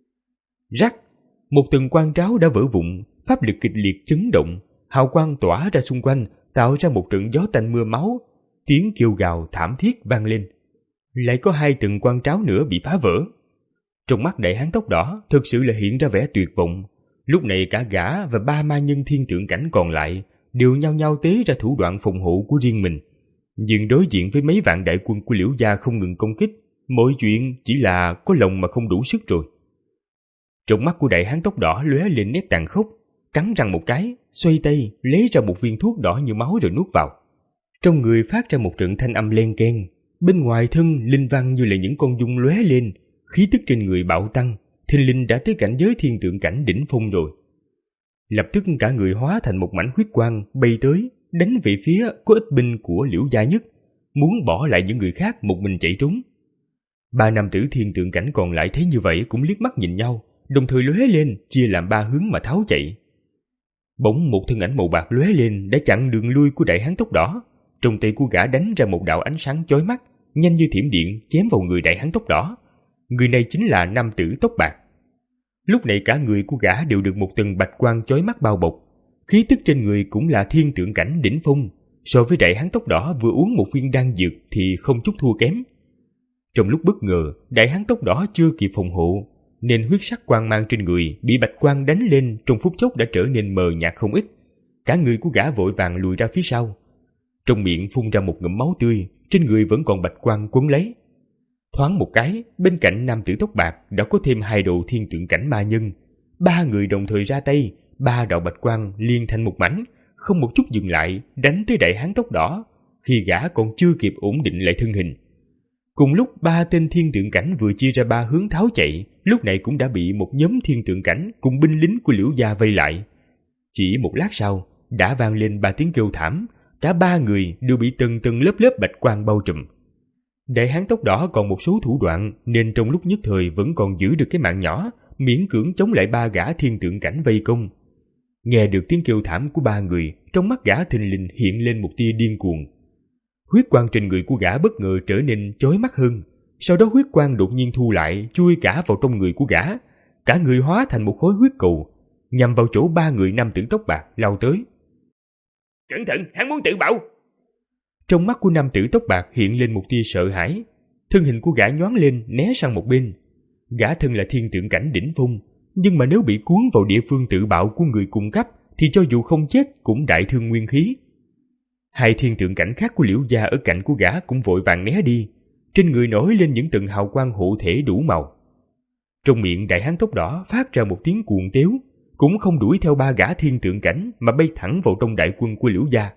Speaker 2: Rắc, một tầng quan tráo đã vỡ vụn, pháp lực kịch liệt chấn động, hào quang tỏa ra xung quanh, tạo ra một trận gió tanh mưa máu, tiếng kêu gào thảm thiết vang lên. Lại có hai tầng quan tráo nữa bị phá vỡ. Trong mắt đại hán tóc đỏ thực sự là hiện ra vẻ tuyệt vọng. Lúc này cả gã và ba ma nhân thiên tượng cảnh còn lại đều nhao nhao tế ra thủ đoạn phòng hộ của riêng mình. Nhưng đối diện với mấy vạn đại quân của Liễu gia không ngừng công kích, mọi chuyện chỉ là có lòng mà không đủ sức rồi. Trong mắt của đại hán tóc đỏ lóe lên nét tàn khốc, cắn răng một cái, xoay tay lấy ra một viên thuốc đỏ như máu rồi nuốt vào. Trong người phát ra một trận thanh âm len keng, bên ngoài thân linh văn như là những con giun lóe lên, khí tức trên người bạo tăng, thình lình đã tới cảnh giới thiên tượng cảnh đỉnh phong rồi. Lập tức cả người hóa thành một mảnh huyết quang bay tới, đánh về phía có ít binh của Liễu gia nhất, muốn bỏ lại những người khác một mình chạy trốn. Ba nam tử thiên tượng cảnh còn lại thấy như vậy cũng liếc mắt nhìn nhau, đồng thời lóe lên chia làm ba hướng mà tháo chạy. Bỗng một thân ảnh màu bạc lóe lên đã chặn đường lui của đại hán tóc đỏ. Trong tay của gã đánh ra một đạo ánh sáng chói mắt, nhanh như thiểm điện chém vào người đại hán tóc đỏ. Người này chính là nam tử tóc bạc. Lúc này cả người của gã đều được một tầng bạch quang chói mắt bao bọc, khí tức trên người cũng là thiên tượng cảnh đỉnh phong, so với đại hán tóc đỏ vừa uống một viên đan dược thì không chút thua kém. Trong lúc bất ngờ, đại hán tóc đỏ chưa kịp phòng hộ, nên huyết sắc quang mang trên người bị bạch quang đánh lên trong phút chốc đã trở nên mờ nhạt không ít. Cả người của gã vội vàng lùi ra phía sau. Trong miệng phun ra một ngụm máu tươi, trên người vẫn còn bạch quang quấn lấy. Thoáng một cái, bên cạnh nam tử tóc bạc đã có thêm hai độ thiên tượng cảnh ma nhân. Ba người đồng thời ra tay, ba đạo bạch quang liên thành một mảnh, không một chút dừng lại, đánh tới đại hán tóc đỏ, khi gã còn chưa kịp ổn định lại thân hình. Cùng lúc ba tên thiên tượng cảnh vừa chia ra ba hướng tháo chạy, lúc này cũng đã bị một nhóm thiên tượng cảnh cùng binh lính của Liễu gia vây lại. Chỉ một lát sau, đã vang lên ba tiếng kêu thảm, cả ba người đều bị từng từng lớp lớp bạch quang bao trùm. Đại hán tóc đỏ còn một số thủ đoạn nên trong lúc nhất thời vẫn còn giữ được cái mạng nhỏ, miễn cưỡng chống lại ba gã thiên tượng cảnh vây công. Nghe được tiếng kêu thảm của ba người, trong mắt gã thình lình hiện lên một tia điên cuồng. Huyết quang trên người của gã bất ngờ trở nên chói mắt hơn, sau đó huyết quang đột nhiên thu lại, chui cả vào trong người của gã, cả người hóa thành một khối huyết cầu, nhằm vào chỗ ba người nam tử tóc bạc lao tới.
Speaker 1: Cẩn thận, hắn muốn tự bạo!
Speaker 2: Trong mắt của nam tử tóc bạc hiện lên một tia sợ hãi, thân hình của gã nhoáng lên né sang một bên. Gã thân là thiên tượng cảnh đỉnh phong, nhưng mà nếu bị cuốn vào địa phương tự bạo của người cùng cấp thì cho dù không chết cũng đại thương nguyên khí. Hai thiên tượng cảnh khác của Liễu gia ở cạnh của gã cũng vội vàng né đi, trên người nổi lên những tầng hào quang hộ thể đủ màu. Trong miệng đại hán tóc đỏ phát ra một tiếng cuồng tiếu, cũng không đuổi theo ba gã thiên tượng cảnh mà bay thẳng vào trong đại quân của Liễu gia.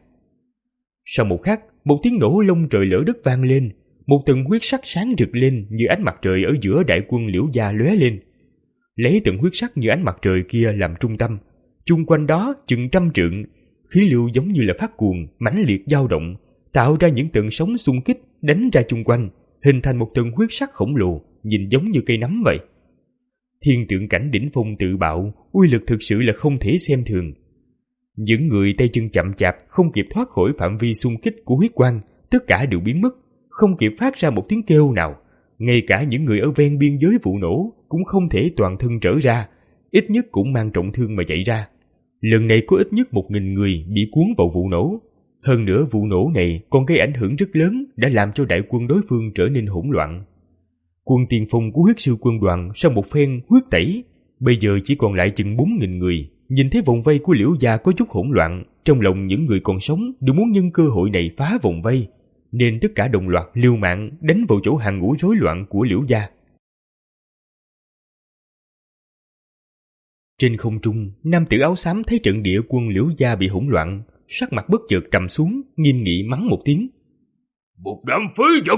Speaker 2: Sau một khắc, một tiếng nổ lông trời lở đất vang lên, một tầng huyết sắc sáng rực lên như ánh mặt trời ở giữa đại quân Liễu gia lóe lên. Lấy tầng huyết sắc như ánh mặt trời kia làm trung tâm, chung quanh đó chừng trăm trượng, khí lưu giống như là phát cuồng, mãnh liệt dao động, tạo ra những tầng sóng xung kích đánh ra chung quanh, hình thành một tầng huyết sắc khổng lồ, nhìn giống như cây nấm vậy. Thiên tượng cảnh đỉnh phong tự bạo, uy lực thực sự là không thể xem thường. Những người tay chân chậm chạp không kịp thoát khỏi phạm vi xung kích của huyết quang, tất cả đều biến mất, không kịp phát ra một tiếng kêu nào. Ngay cả những người ở ven biên giới vụ nổ cũng không thể toàn thân trở ra, ít nhất cũng mang trọng thương mà chạy ra. Lần này có ít nhất một nghìn người bị cuốn vào vụ nổ. Hơn nữa vụ nổ này còn gây ảnh hưởng rất lớn, đã làm cho đại quân đối phương trở nên hỗn loạn. Quân tiền phong của huyết sư quân đoàn sau một phen huyết tẩy, bây giờ chỉ còn lại chừng bốn nghìn người. Nhìn thấy vòng vây của Liễu gia có chút hỗn loạn, trong lòng những người còn sống đều muốn nhân cơ hội này phá vòng vây, nên tất cả đồng loạt liều mạng đánh vào chỗ hàng ngũ rối loạn của Liễu gia. Trên không trung, nam tử áo xám thấy trận địa quân Liễu gia bị hỗn loạn, sắc mặt bất chợt trầm xuống, nghiêm nghị mắng một tiếng:
Speaker 3: Một đám phế vật!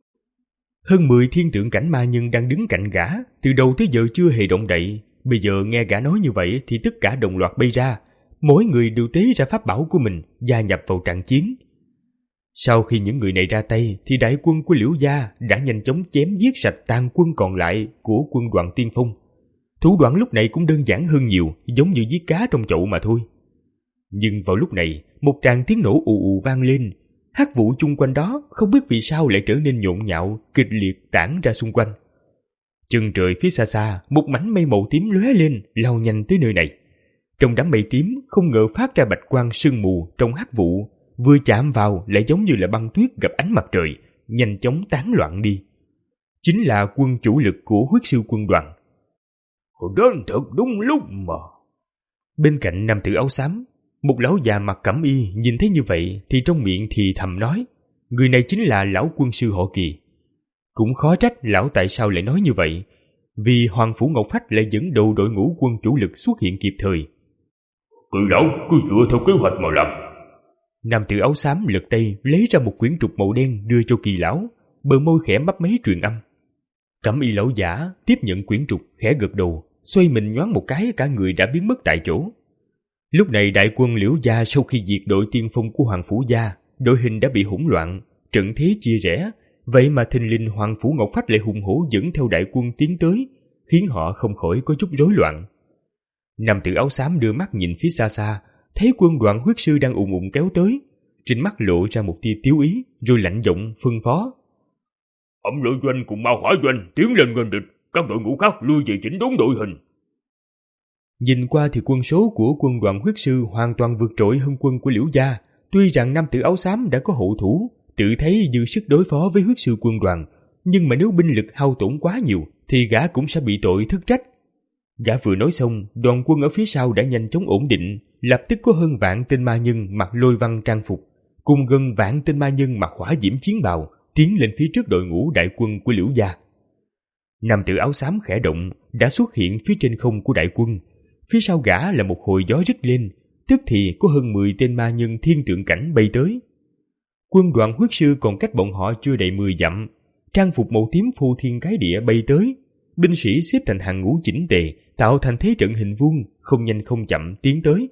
Speaker 2: Hơn mười thiên tượng cảnh ma nhân đang đứng cạnh gã, từ đầu tới giờ chưa hề động đậy. Bây giờ nghe gã nói như vậy thì tất cả đồng loạt bay ra, mỗi người đều tế ra pháp bảo của mình, gia nhập vào trận chiến. Sau khi những người này ra tay thì đại quân của Liễu gia đã nhanh chóng chém giết sạch tàn quân còn lại của quân đoàn tiên phong. Thủ đoạn lúc này cũng đơn giản hơn nhiều, giống như giết cá trong chậu mà thôi. Nhưng vào lúc này, một tràng tiếng nổ ù ù vang lên. Hắc vụ chung quanh đó không biết vì sao lại trở nên nhộn nhạo, kịch liệt tản ra xung quanh. Chân trời phía xa xa, một mảnh mây màu tím lóe lên, lao nhanh tới nơi này. Trong đám mây tím không ngờ phát ra bạch quang sương mù trong hắc vụ, vừa chạm vào lại giống như là băng tuyết gặp ánh mặt trời, nhanh chóng tán loạn đi. Chính là quân chủ lực của huyết sư quân đoàn.
Speaker 3: Hồi đến thật đúng lúc mà.
Speaker 2: Bên cạnh nam tử áo xám, một lão già mặc cẩm y nhìn thấy như vậy thì trong miệng thì thầm nói, người này chính là lão quân sư họ Kỳ. Cũng khó trách lão tại sao lại nói như vậy, vì Hoàng Phủ Ngọc Phách lại dẫn đầu đội ngũ quân chủ lực xuất hiện kịp thời.
Speaker 3: Kỳ lão cứ dựa theo kế hoạch mà làm.
Speaker 2: Nam tử áo xám lật tay lấy ra một quyển trục màu đen đưa cho Kỳ lão, bờ môi khẽ mấp máy truyền âm. Cẩm y lão giả tiếp nhận quyển trục khẽ gật đầu, xoay mình nhoáng một cái, cả người đã biến mất tại chỗ. Lúc này đại quân Liễu gia sau khi diệt đội tiên phong của Hoàng Phủ gia, đội hình đã bị hỗn loạn, trận thế chia rẽ. Vậy mà thình lình Hoàng Phủ Ngọc Phách lại hùng hổ dẫn theo đại quân tiến tới, khiến họ không khỏi có chút rối loạn. Nam tử áo xám đưa mắt nhìn phía xa xa, thấy quân đoàn huyết sư đang ùn ùn kéo tới, trên mắt lộ ra một tia tiếu ý, rồi lạnh giọng phân phó:
Speaker 3: Ẩm Lợi Doanh cùng Ma Hỏa Doanh tiến lên nghênh địch, các đội ngũ khác lui về chỉnh đốn đội hình.
Speaker 2: Nhìn qua thì quân số của quân đoàn huyết sư hoàn toàn vượt trội hơn quân của Liễu gia. Tuy rằng nam tử áo xám đã có hậu thủ, tự thấy dư sức đối phó với huyết sư quân đoàn, nhưng mà nếu binh lực hao tổn quá nhiều thì gã cũng sẽ bị tội thất trách. Gã vừa nói xong, đoàn quân ở phía sau đã nhanh chóng ổn định, lập tức có hơn vạn tên ma nhân mặc lôi văn trang phục, cùng gần vạn tên ma nhân mặc hỏa diễm chiến bào tiến lên phía trước đội ngũ đại quân của Liễu gia. Nam tử áo xám khẽ động, đã xuất hiện phía trên không của đại quân. Phía sau gã là một hồi gió rít lên, tức thì có hơn mười tên ma nhân thiên tượng cảnh bay tới. Quân đoàn huyết sư còn cách bọn họ chưa đầy mười dặm, trang phục màu tím phô thiên cái địa bay tới, binh sĩ xếp thành hàng ngũ chỉnh tề, tạo thành thế trận hình vuông, không nhanh không chậm tiến tới.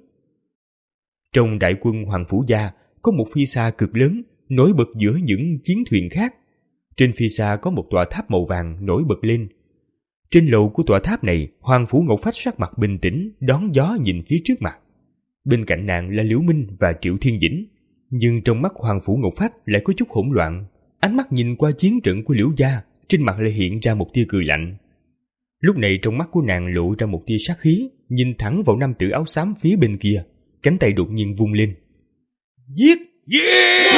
Speaker 2: Trong đại quân Hoàng Phủ gia có một phi xa cực lớn nổi bật giữa những chiến thuyền khác. Trên phi xa có một tòa tháp màu vàng nổi bật lên. Trên lầu của tòa tháp này, Hoàng Phủ Ngọc Phách sắc mặt bình tĩnh đón gió nhìn phía trước mặt. Bên cạnh nàng là Liễu Minh và Triệu Thiên Dĩnh, nhưng trong mắt Hoàng Phủ Ngọc Phách lại có chút hỗn loạn. Ánh mắt nhìn qua chiến trận của Liễu gia, trên mặt lại hiện ra một tia cười lạnh. Lúc này trong mắt của nàng lộ ra một tia sát khí, nhìn thẳng vào nam tử áo xám phía bên kia, cánh tay đột nhiên vung lên. Giết!
Speaker 3: Giết!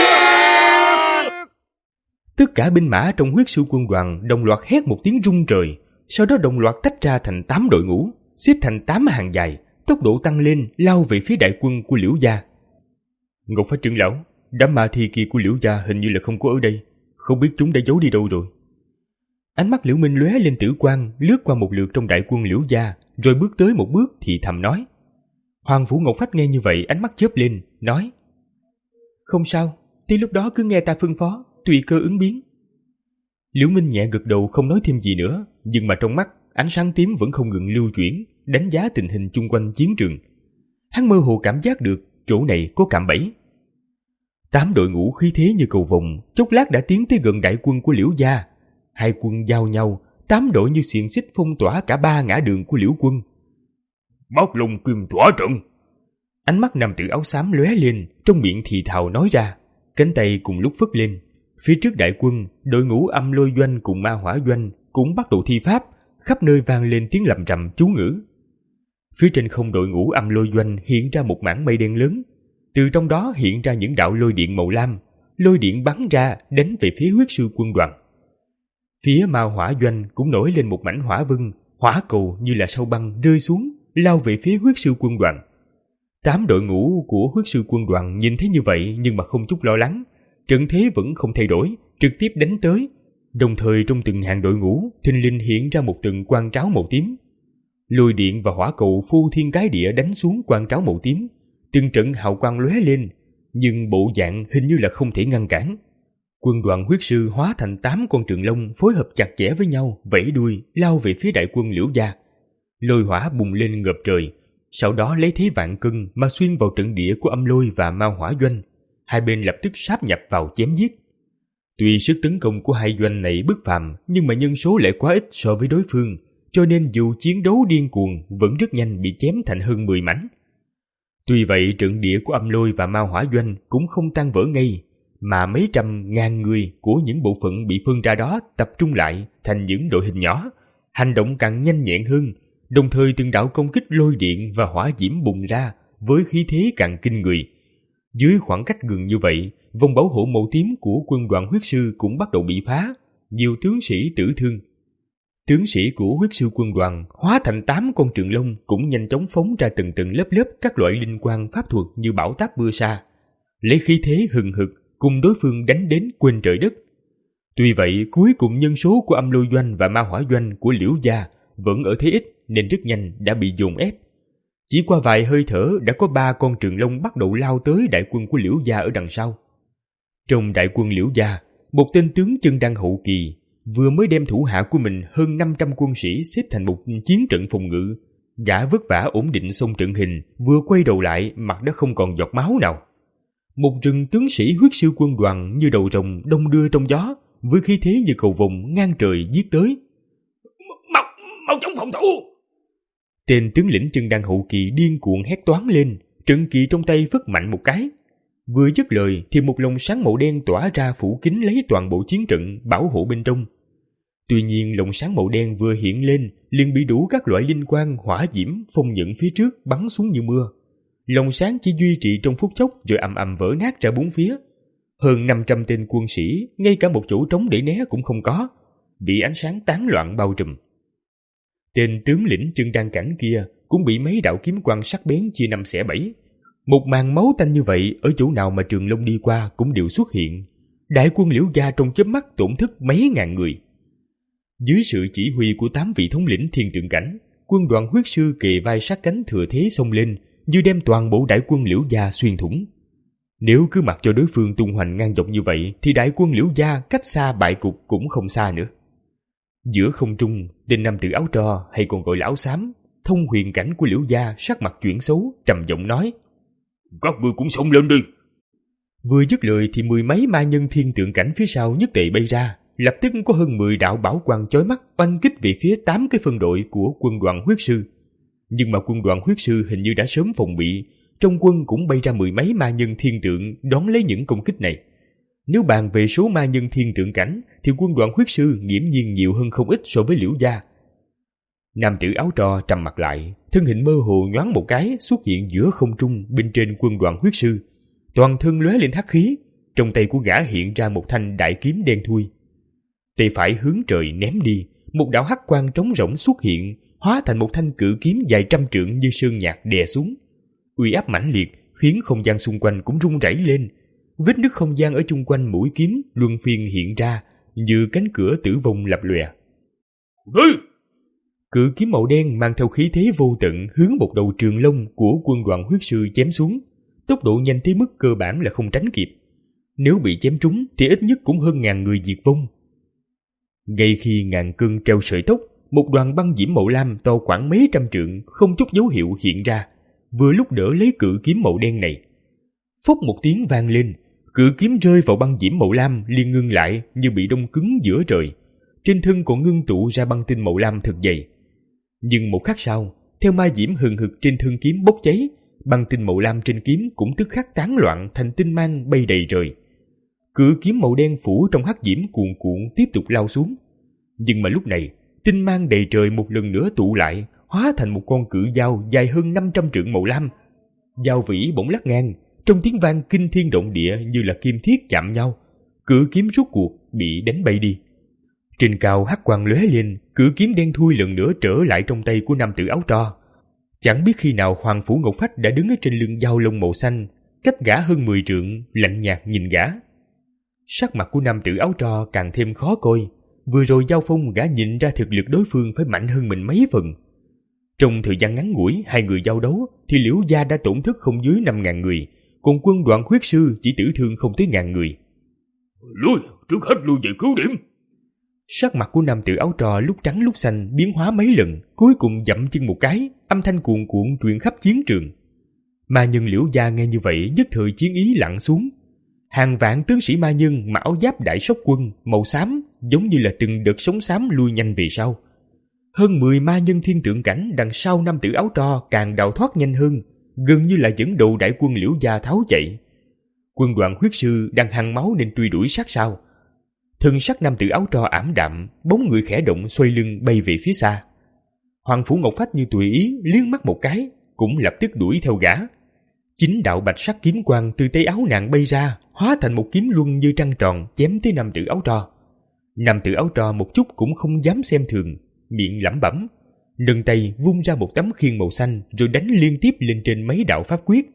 Speaker 2: Tất cả binh mã trong huyết sư quân đoàn đồng loạt hét một tiếng rung trời, sau đó đồng loạt tách ra thành tám đội ngũ, xếp thành tám hàng dài, tốc độ tăng lên lao về phía đại quân của Liễu gia. Ngọc Phách trưởng lão, đám ma thi kia của Liễu gia hình như là không có ở đây, không biết chúng đã giấu đi đâu rồi. Ánh mắt Liễu Minh lóe lên tử quang, lướt qua một lượt trong đại quân Liễu gia, rồi bước tới một bước thì thầm nói. Hoàng Phủ Ngọc Phách nghe như vậy, ánh mắt chớp lên, nói: Không sao, tới lúc đó cứ nghe ta phân phó, tùy cơ ứng biến. Liễu Minh nhẹ gật đầu không nói thêm gì nữa, nhưng mà trong mắt ánh sáng tím vẫn không ngừng lưu chuyển, đánh giá tình hình chung quanh chiến trường. Hắn mơ hồ cảm giác được chỗ này có cạm bẫy. Tám đội ngũ khí thế như cầu vồng, chốc lát đã tiến tới gần đại quân của Liễu gia. Hai quân giao nhau, tám đội như xiềng xích phong tỏa cả ba ngã đường của Liễu quân.
Speaker 3: Bát Long Kim tỏa trận.
Speaker 2: Ánh mắt nam tử áo xám lóe lên, trong miệng thì thào nói ra, cánh tay cùng lúc phất lên. Phía trước đại quân, đội ngũ Âm Lôi doanh cùng Ma Hỏa doanh cũng bắt đầu thi pháp, khắp nơi vang lên tiếng lầm rầm chú ngữ. Phía trên không đội ngũ Âm Lôi doanh hiện ra một mảng mây đen lớn, từ trong đó hiện ra những đạo lôi điện màu lam, lôi điện bắn ra đánh về phía huyết sư quân đoàn. Phía Ma Hỏa doanh cũng nổi lên một mảnh hỏa vân, hỏa cầu như là sao băng rơi xuống, lao về phía huyết sư quân đoàn. Tám đội ngũ của huyết sư quân đoàn nhìn thấy như vậy nhưng mà không chút lo lắng, trận thế vẫn không thay đổi, trực tiếp đánh tới. Đồng thời trong từng hàng đội ngũ, thình lình hiện ra một từng quang tráo màu tím. Lôi điện và hỏa cầu phu thiên cái địa đánh xuống quang tráo màu tím, từng trận hào quang lóe lên, nhưng bộ dạng hình như là không thể ngăn cản. Quân đoàn huyết sư hóa thành tám con trường long phối hợp chặt chẽ với nhau, vẫy đuôi lao về phía đại quân Liễu gia. Lôi hỏa bùng lên ngập trời, sau đó lấy thế vạn cân mà xuyên vào trận địa của Âm Lôi và Ma Hỏa doanh. Hai bên lập tức sáp nhập vào chém giết. Tuy sức tấn công của hai doanh này bất phàm, nhưng mà nhân số lại quá ít so với đối phương, cho nên dù chiến đấu điên cuồng vẫn rất nhanh bị chém thành hơn mười mảnh. Tuy vậy trận địa của Âm Lôi và Ma Hỏa doanh cũng không tan vỡ ngay, mà mấy trăm ngàn người của những bộ phận bị phân ra đó tập trung lại thành những đội hình nhỏ, hành động càng nhanh nhẹn hơn, đồng thời từng đạo công kích lôi điện và hỏa diễm bùng ra với khí thế càng kinh người. Dưới khoảng cách gần như vậy, vòng bảo hộ màu tím của quân đoàn huyết sư cũng bắt đầu bị phá, nhiều tướng sĩ tử thương. Tướng sĩ của huyết sư quân đoàn hóa thành tám con trường long cũng nhanh chóng phóng ra từng từng lớp lớp các loại linh quang pháp thuật như bão táp mưa sa, lấy khí thế hừng hực cùng đối phương đánh đến quên trời đất. Tuy vậy, cuối cùng nhân số của Âm Lôi doanh và Ma Hỏa doanh của Liễu gia vẫn ở thế ít nên rất nhanh đã bị dồn ép. Chỉ qua vài hơi thở đã có ba con trường long bắt đầu lao tới đại quân của Liễu gia ở đằng sau. Trong đại quân Liễu gia, một tên tướng chân đăng hậu kỳ vừa mới đem thủ hạ của mình hơn năm trăm quân sĩ xếp thành một chiến trận phòng ngự. Gã vất vả ổn định xong trận hình, vừa quay đầu lại mặt đã không còn giọt máu nào. Một rừng tướng sĩ huyết sư quân đoàn như đầu rồng đông đưa trong gió, với khí thế như cầu vồng ngang trời giết tới.
Speaker 3: Mau, mau chóng phòng thủ!
Speaker 2: Tên tướng lĩnh chân đăng hậu kỳ điên cuồng hét toáng lên, trận kỳ trong tay phất mạnh một cái. Vừa dứt lời thì một lồng sáng màu đen tỏa ra phủ kín lấy toàn bộ chiến trận bảo hộ bên trong. Tuy nhiên lồng sáng màu đen vừa hiện lên liền bị đủ các loại linh quang hỏa diễm phong nhận phía trước bắn xuống như mưa. Lồng sáng chỉ duy trì trong phút chốc rồi ầm ầm vỡ nát ra bốn phía. Hơn năm trăm tên quân sĩ, ngay cả một chỗ trống để né cũng không có, bị ánh sáng tán loạn bao trùm. Tên tướng lĩnh chân đan cảnh kia cũng bị mấy đạo kiếm quang sắc bén chia năm xẻ bảy. Một màn máu tanh như vậy ở chỗ nào mà Trường Long đi qua cũng đều xuất hiện. Đại quân Liễu gia trong chớp mắt tổn thất mấy ngàn người. Dưới sự chỉ huy của tám vị thống lĩnh thiên tượng cảnh, quân đoàn huyết sư kề vai sát cánh thừa thế xông lên, như đem toàn bộ đại quân Liễu gia xuyên thủng. Nếu cứ mặc cho đối phương tung hoành ngang dọc như vậy thì đại quân Liễu gia cách xa bại cục cũng không xa nữa. Giữa không trung, tên nam tử áo tro hay còn gọi là áo xám, thông huyền cảnh của Liễu gia sắc mặt chuyển xấu, trầm giọng nói:
Speaker 3: "Các ngươi cũng xông lên đi."
Speaker 2: Vừa dứt lời thì mười mấy ma nhân thiên tượng cảnh phía sau nhất tề bay ra, lập tức có hơn mười đạo bảo quang chói mắt oanh kích về phía tám cái phân đội của quân đoàn huyết sư. Nhưng mà quân đoàn huyết sư hình như đã sớm phòng bị, trong quân cũng bay ra mười mấy ma nhân thiên tượng đón lấy những công kích này. Nếu bàn về số ma nhân thiên tượng cảnh thì quân đoàn huyết sư nghiễm nhiên nhiều hơn không ít so với Liễu gia. Nam tử áo tro trầm mặt lại, thân hình mơ hồ nhoáng một cái xuất hiện giữa không trung bên trên quân đoàn huyết sư, toàn thân lóe lên hắc khí, trong tay của gã hiện ra một thanh đại kiếm đen thui. Tay phải hướng trời ném đi, một đạo hắc quang trống rỗng xuất hiện, hóa thành một thanh cự kiếm dài trăm trượng như sơn nhạc đè xuống. Uy áp mãnh liệt khiến không gian xung quanh cũng rung rẩy lên. Vết nứt không gian ở chung quanh mũi kiếm luân phiên hiện ra như cánh cửa tử vong lập lòe. Cự kiếm màu đen mang theo khí thế vô tận hướng một đầu trường long của quân đoàn huyết sư chém xuống, tốc độ nhanh tới mức cơ bản là không tránh kịp. Nếu bị chém trúng thì ít nhất cũng hơn ngàn người diệt vong. Ngay khi ngàn cân treo sợi tóc, một đoàn băng diễm màu lam to khoảng mấy trăm trượng không chút dấu hiệu hiện ra, vừa lúc đỡ lấy cự kiếm màu đen này. Phốc một tiếng vang lên, cự kiếm rơi vào băng diễm màu lam liền ngưng lại như bị đông cứng giữa trời. Trên thân còn ngưng tụ ra băng tinh màu lam thật dày. Nhưng một khắc sau, theo ma diễm hừng hực trên thân kiếm bốc cháy, băng tinh màu lam trên kiếm cũng tức khắc tán loạn thành tinh mang bay đầy trời. Cự kiếm màu đen phủ trong hắc diễm cuồn cuộn tiếp tục lao xuống. Nhưng mà lúc này, tinh mang đầy trời một lần nữa tụ lại, hóa thành một con cự dao dài hơn năm trăm trượng màu lam. Dao vĩ bỗng lắc ngang, trong tiếng vang kinh thiên động địa như là kim thiết chạm nhau. Cự kiếm rút cuộc bị đánh bay đi. Trên cao hắc quang lóe lên, cự kiếm đen thui lần nữa trở lại trong tay của nam tử áo tro. Chẳng biết khi nào Hoàng Phủ Ngọc Phách đã đứng ở trên lưng dao lông màu xanh, cách gã hơn mười trượng, lạnh nhạt nhìn gã. Sắc mặt của nam tử áo tro càng thêm khó coi. Vừa rồi giao phong gã nhìn ra thực lực đối phương phải mạnh hơn mình mấy phần. Trong thời gian ngắn ngủi hai người giao đấu thì Liễu gia đã tổn thất không dưới năm ngàn người, còn quân Đoạn Huyết Sư chỉ tử thương không tới ngàn người.
Speaker 3: Lui, trước hết lui về cứu điểm.
Speaker 2: Sắc mặt của nam tử áo trò lúc trắng lúc xanh biến hóa mấy lần, cuối cùng dậm chân một cái, âm thanh cuồn cuộn truyền khắp chiến trường. Ma nhân Liễu gia nghe như vậy nhất thời chiến ý lặng xuống. Hàng vạn tướng sĩ ma nhân mặc áo giáp đại sóc quân màu xám, giống như là từng đợt sóng xám lui nhanh về sau. Hơn mười ma nhân thiên tượng cảnh đằng sau nam tử áo tro càng đào thoát nhanh hơn, gần như là dẫn đầu đại quân Liễu gia tháo chạy. Quân Đoạn Huyết Sư đang hăng máu nên truy đuổi sát sao. Thân sắc nam tử áo tro ảm đạm, bóng người khẽ động xoay lưng bay về phía xa. Hoàng Phủ Ngọc Phách như tùy ý liếc mắt một cái, cũng lập tức đuổi theo gã. Chính đạo bạch sắc kiếm quang từ tay áo nàng bay ra, hóa thành một kiếm luân như trăng tròn chém tới nam tử áo tro. Nam tử áo tro một chút cũng không dám xem thường, miệng lẩm bẩm, nâng tay vung ra một tấm khiên màu xanh rồi đánh liên tiếp lên trên mấy đạo pháp quyết.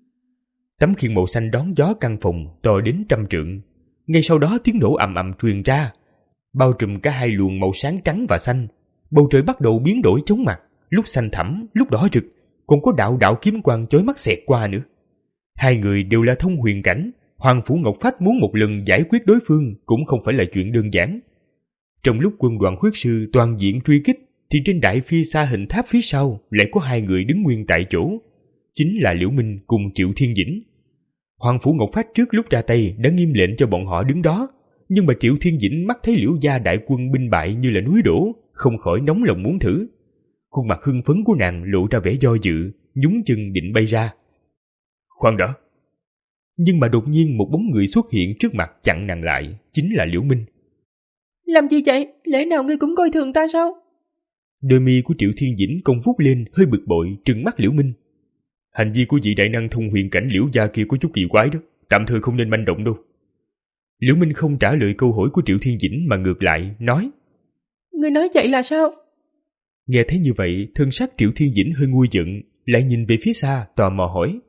Speaker 2: Tấm khiên màu xanh đón gió căn phòng to đến trăm trượng. Ngay sau đó tiếng nổ ầm ầm truyền ra, bao trùm cả hai luồng màu sáng trắng và xanh. Bầu trời bắt đầu biến đổi chóng mặt, lúc xanh thẳm, lúc đỏ rực, còn có đạo đạo kiếm quang chói mắt xẹt qua nữa. Hai người đều là thông huyền cảnh, Hoàng Phủ Ngọc Phách muốn một lần giải quyết đối phương cũng không phải là chuyện đơn giản. Trong lúc quân Đoạn Huyết Sư toàn diện truy kích, thì trên đại phi xa hình tháp phía sau lại có hai người đứng nguyên tại chỗ, chính là Liễu Minh cùng Triệu Thiên Dĩnh. Hoàng Phủ Ngọc Phách trước lúc ra tay đã nghiêm lệnh cho bọn họ đứng đó, nhưng mà Triệu Thiên Dĩnh mắt thấy Liễu gia đại quân binh bại như là núi đổ, không khỏi nóng lòng muốn thử. Khuôn mặt hưng phấn của nàng lộ ra vẻ do dự, nhún chân định bay ra. Khoan đã! Nhưng mà đột nhiên một bóng người xuất hiện trước mặt chặn nàng lại, chính là Liễu Minh.
Speaker 4: Làm gì vậy? Lẽ nào ngươi cũng coi thường ta sao?
Speaker 2: Đôi mi của Triệu Thiên Dĩnh cong vút lên, hơi bực bội trừng mắt Liễu Minh. Hành vi của vị đại năng thông huyền cảnh Liễu gia kia có chút kỳ quái đó, tạm thời không nên manh động đâu. Liễu Minh không trả lời câu hỏi của Triệu Thiên Dĩnh mà ngược lại nói.
Speaker 4: Ngươi nói vậy là sao?
Speaker 2: Nghe thấy như vậy, thân sắc Triệu Thiên Dĩnh hơi nguôi giận, lại nhìn về phía xa tò mò hỏi.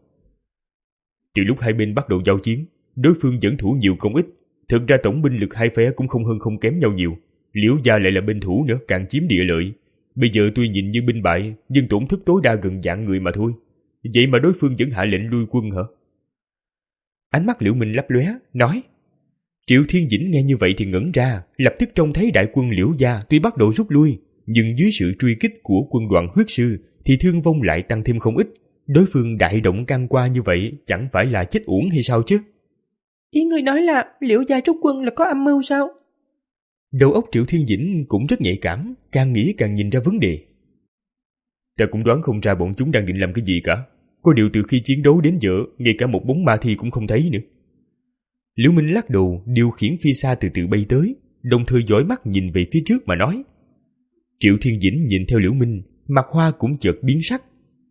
Speaker 2: Từ lúc hai bên bắt đầu giao chiến, đối phương dẫn thủ nhiều công ít, thực ra tổng binh lực hai phe cũng không hơn không kém nhau nhiều. Liễu gia lại là bên thủ nữa, càng chiếm địa lợi. Bây giờ tuy nhìn như binh bại, nhưng tổn thất tối đa gần vạn người mà thôi. Vậy mà đối phương vẫn hạ lệnh lui quân hả? Ánh mắt Liễu Minh lấp lóe, nói. Triệu Thiên Dĩnh nghe như vậy thì ngẩn ra, lập tức trông thấy đại quân Liễu gia tuy bắt đầu rút lui, nhưng dưới sự truy kích của quân Đoạn Huyết Sư thì thương vong lại tăng thêm không ít. Đối phương đại động can qua như vậy chẳng phải là chết uổng hay sao chứ?
Speaker 4: Ý người nói là Liễu gia rút quân là có âm mưu sao?
Speaker 2: Đầu óc Triệu Thiên Dĩnh cũng rất nhạy cảm, càng nghĩ càng nhìn ra vấn đề. Ta cũng đoán không ra bọn chúng đang định làm cái gì cả. Có điều từ khi chiến đấu đến giờ, ngay cả một bóng ma thi cũng không thấy nữa. Liễu Minh lắc đầu, điều khiển phi xa từ từ bay tới, đồng thời dõi mắt nhìn về phía trước mà nói. Triệu Thiên Dĩnh nhìn theo Liễu Minh, mặt hoa cũng chợt biến sắc.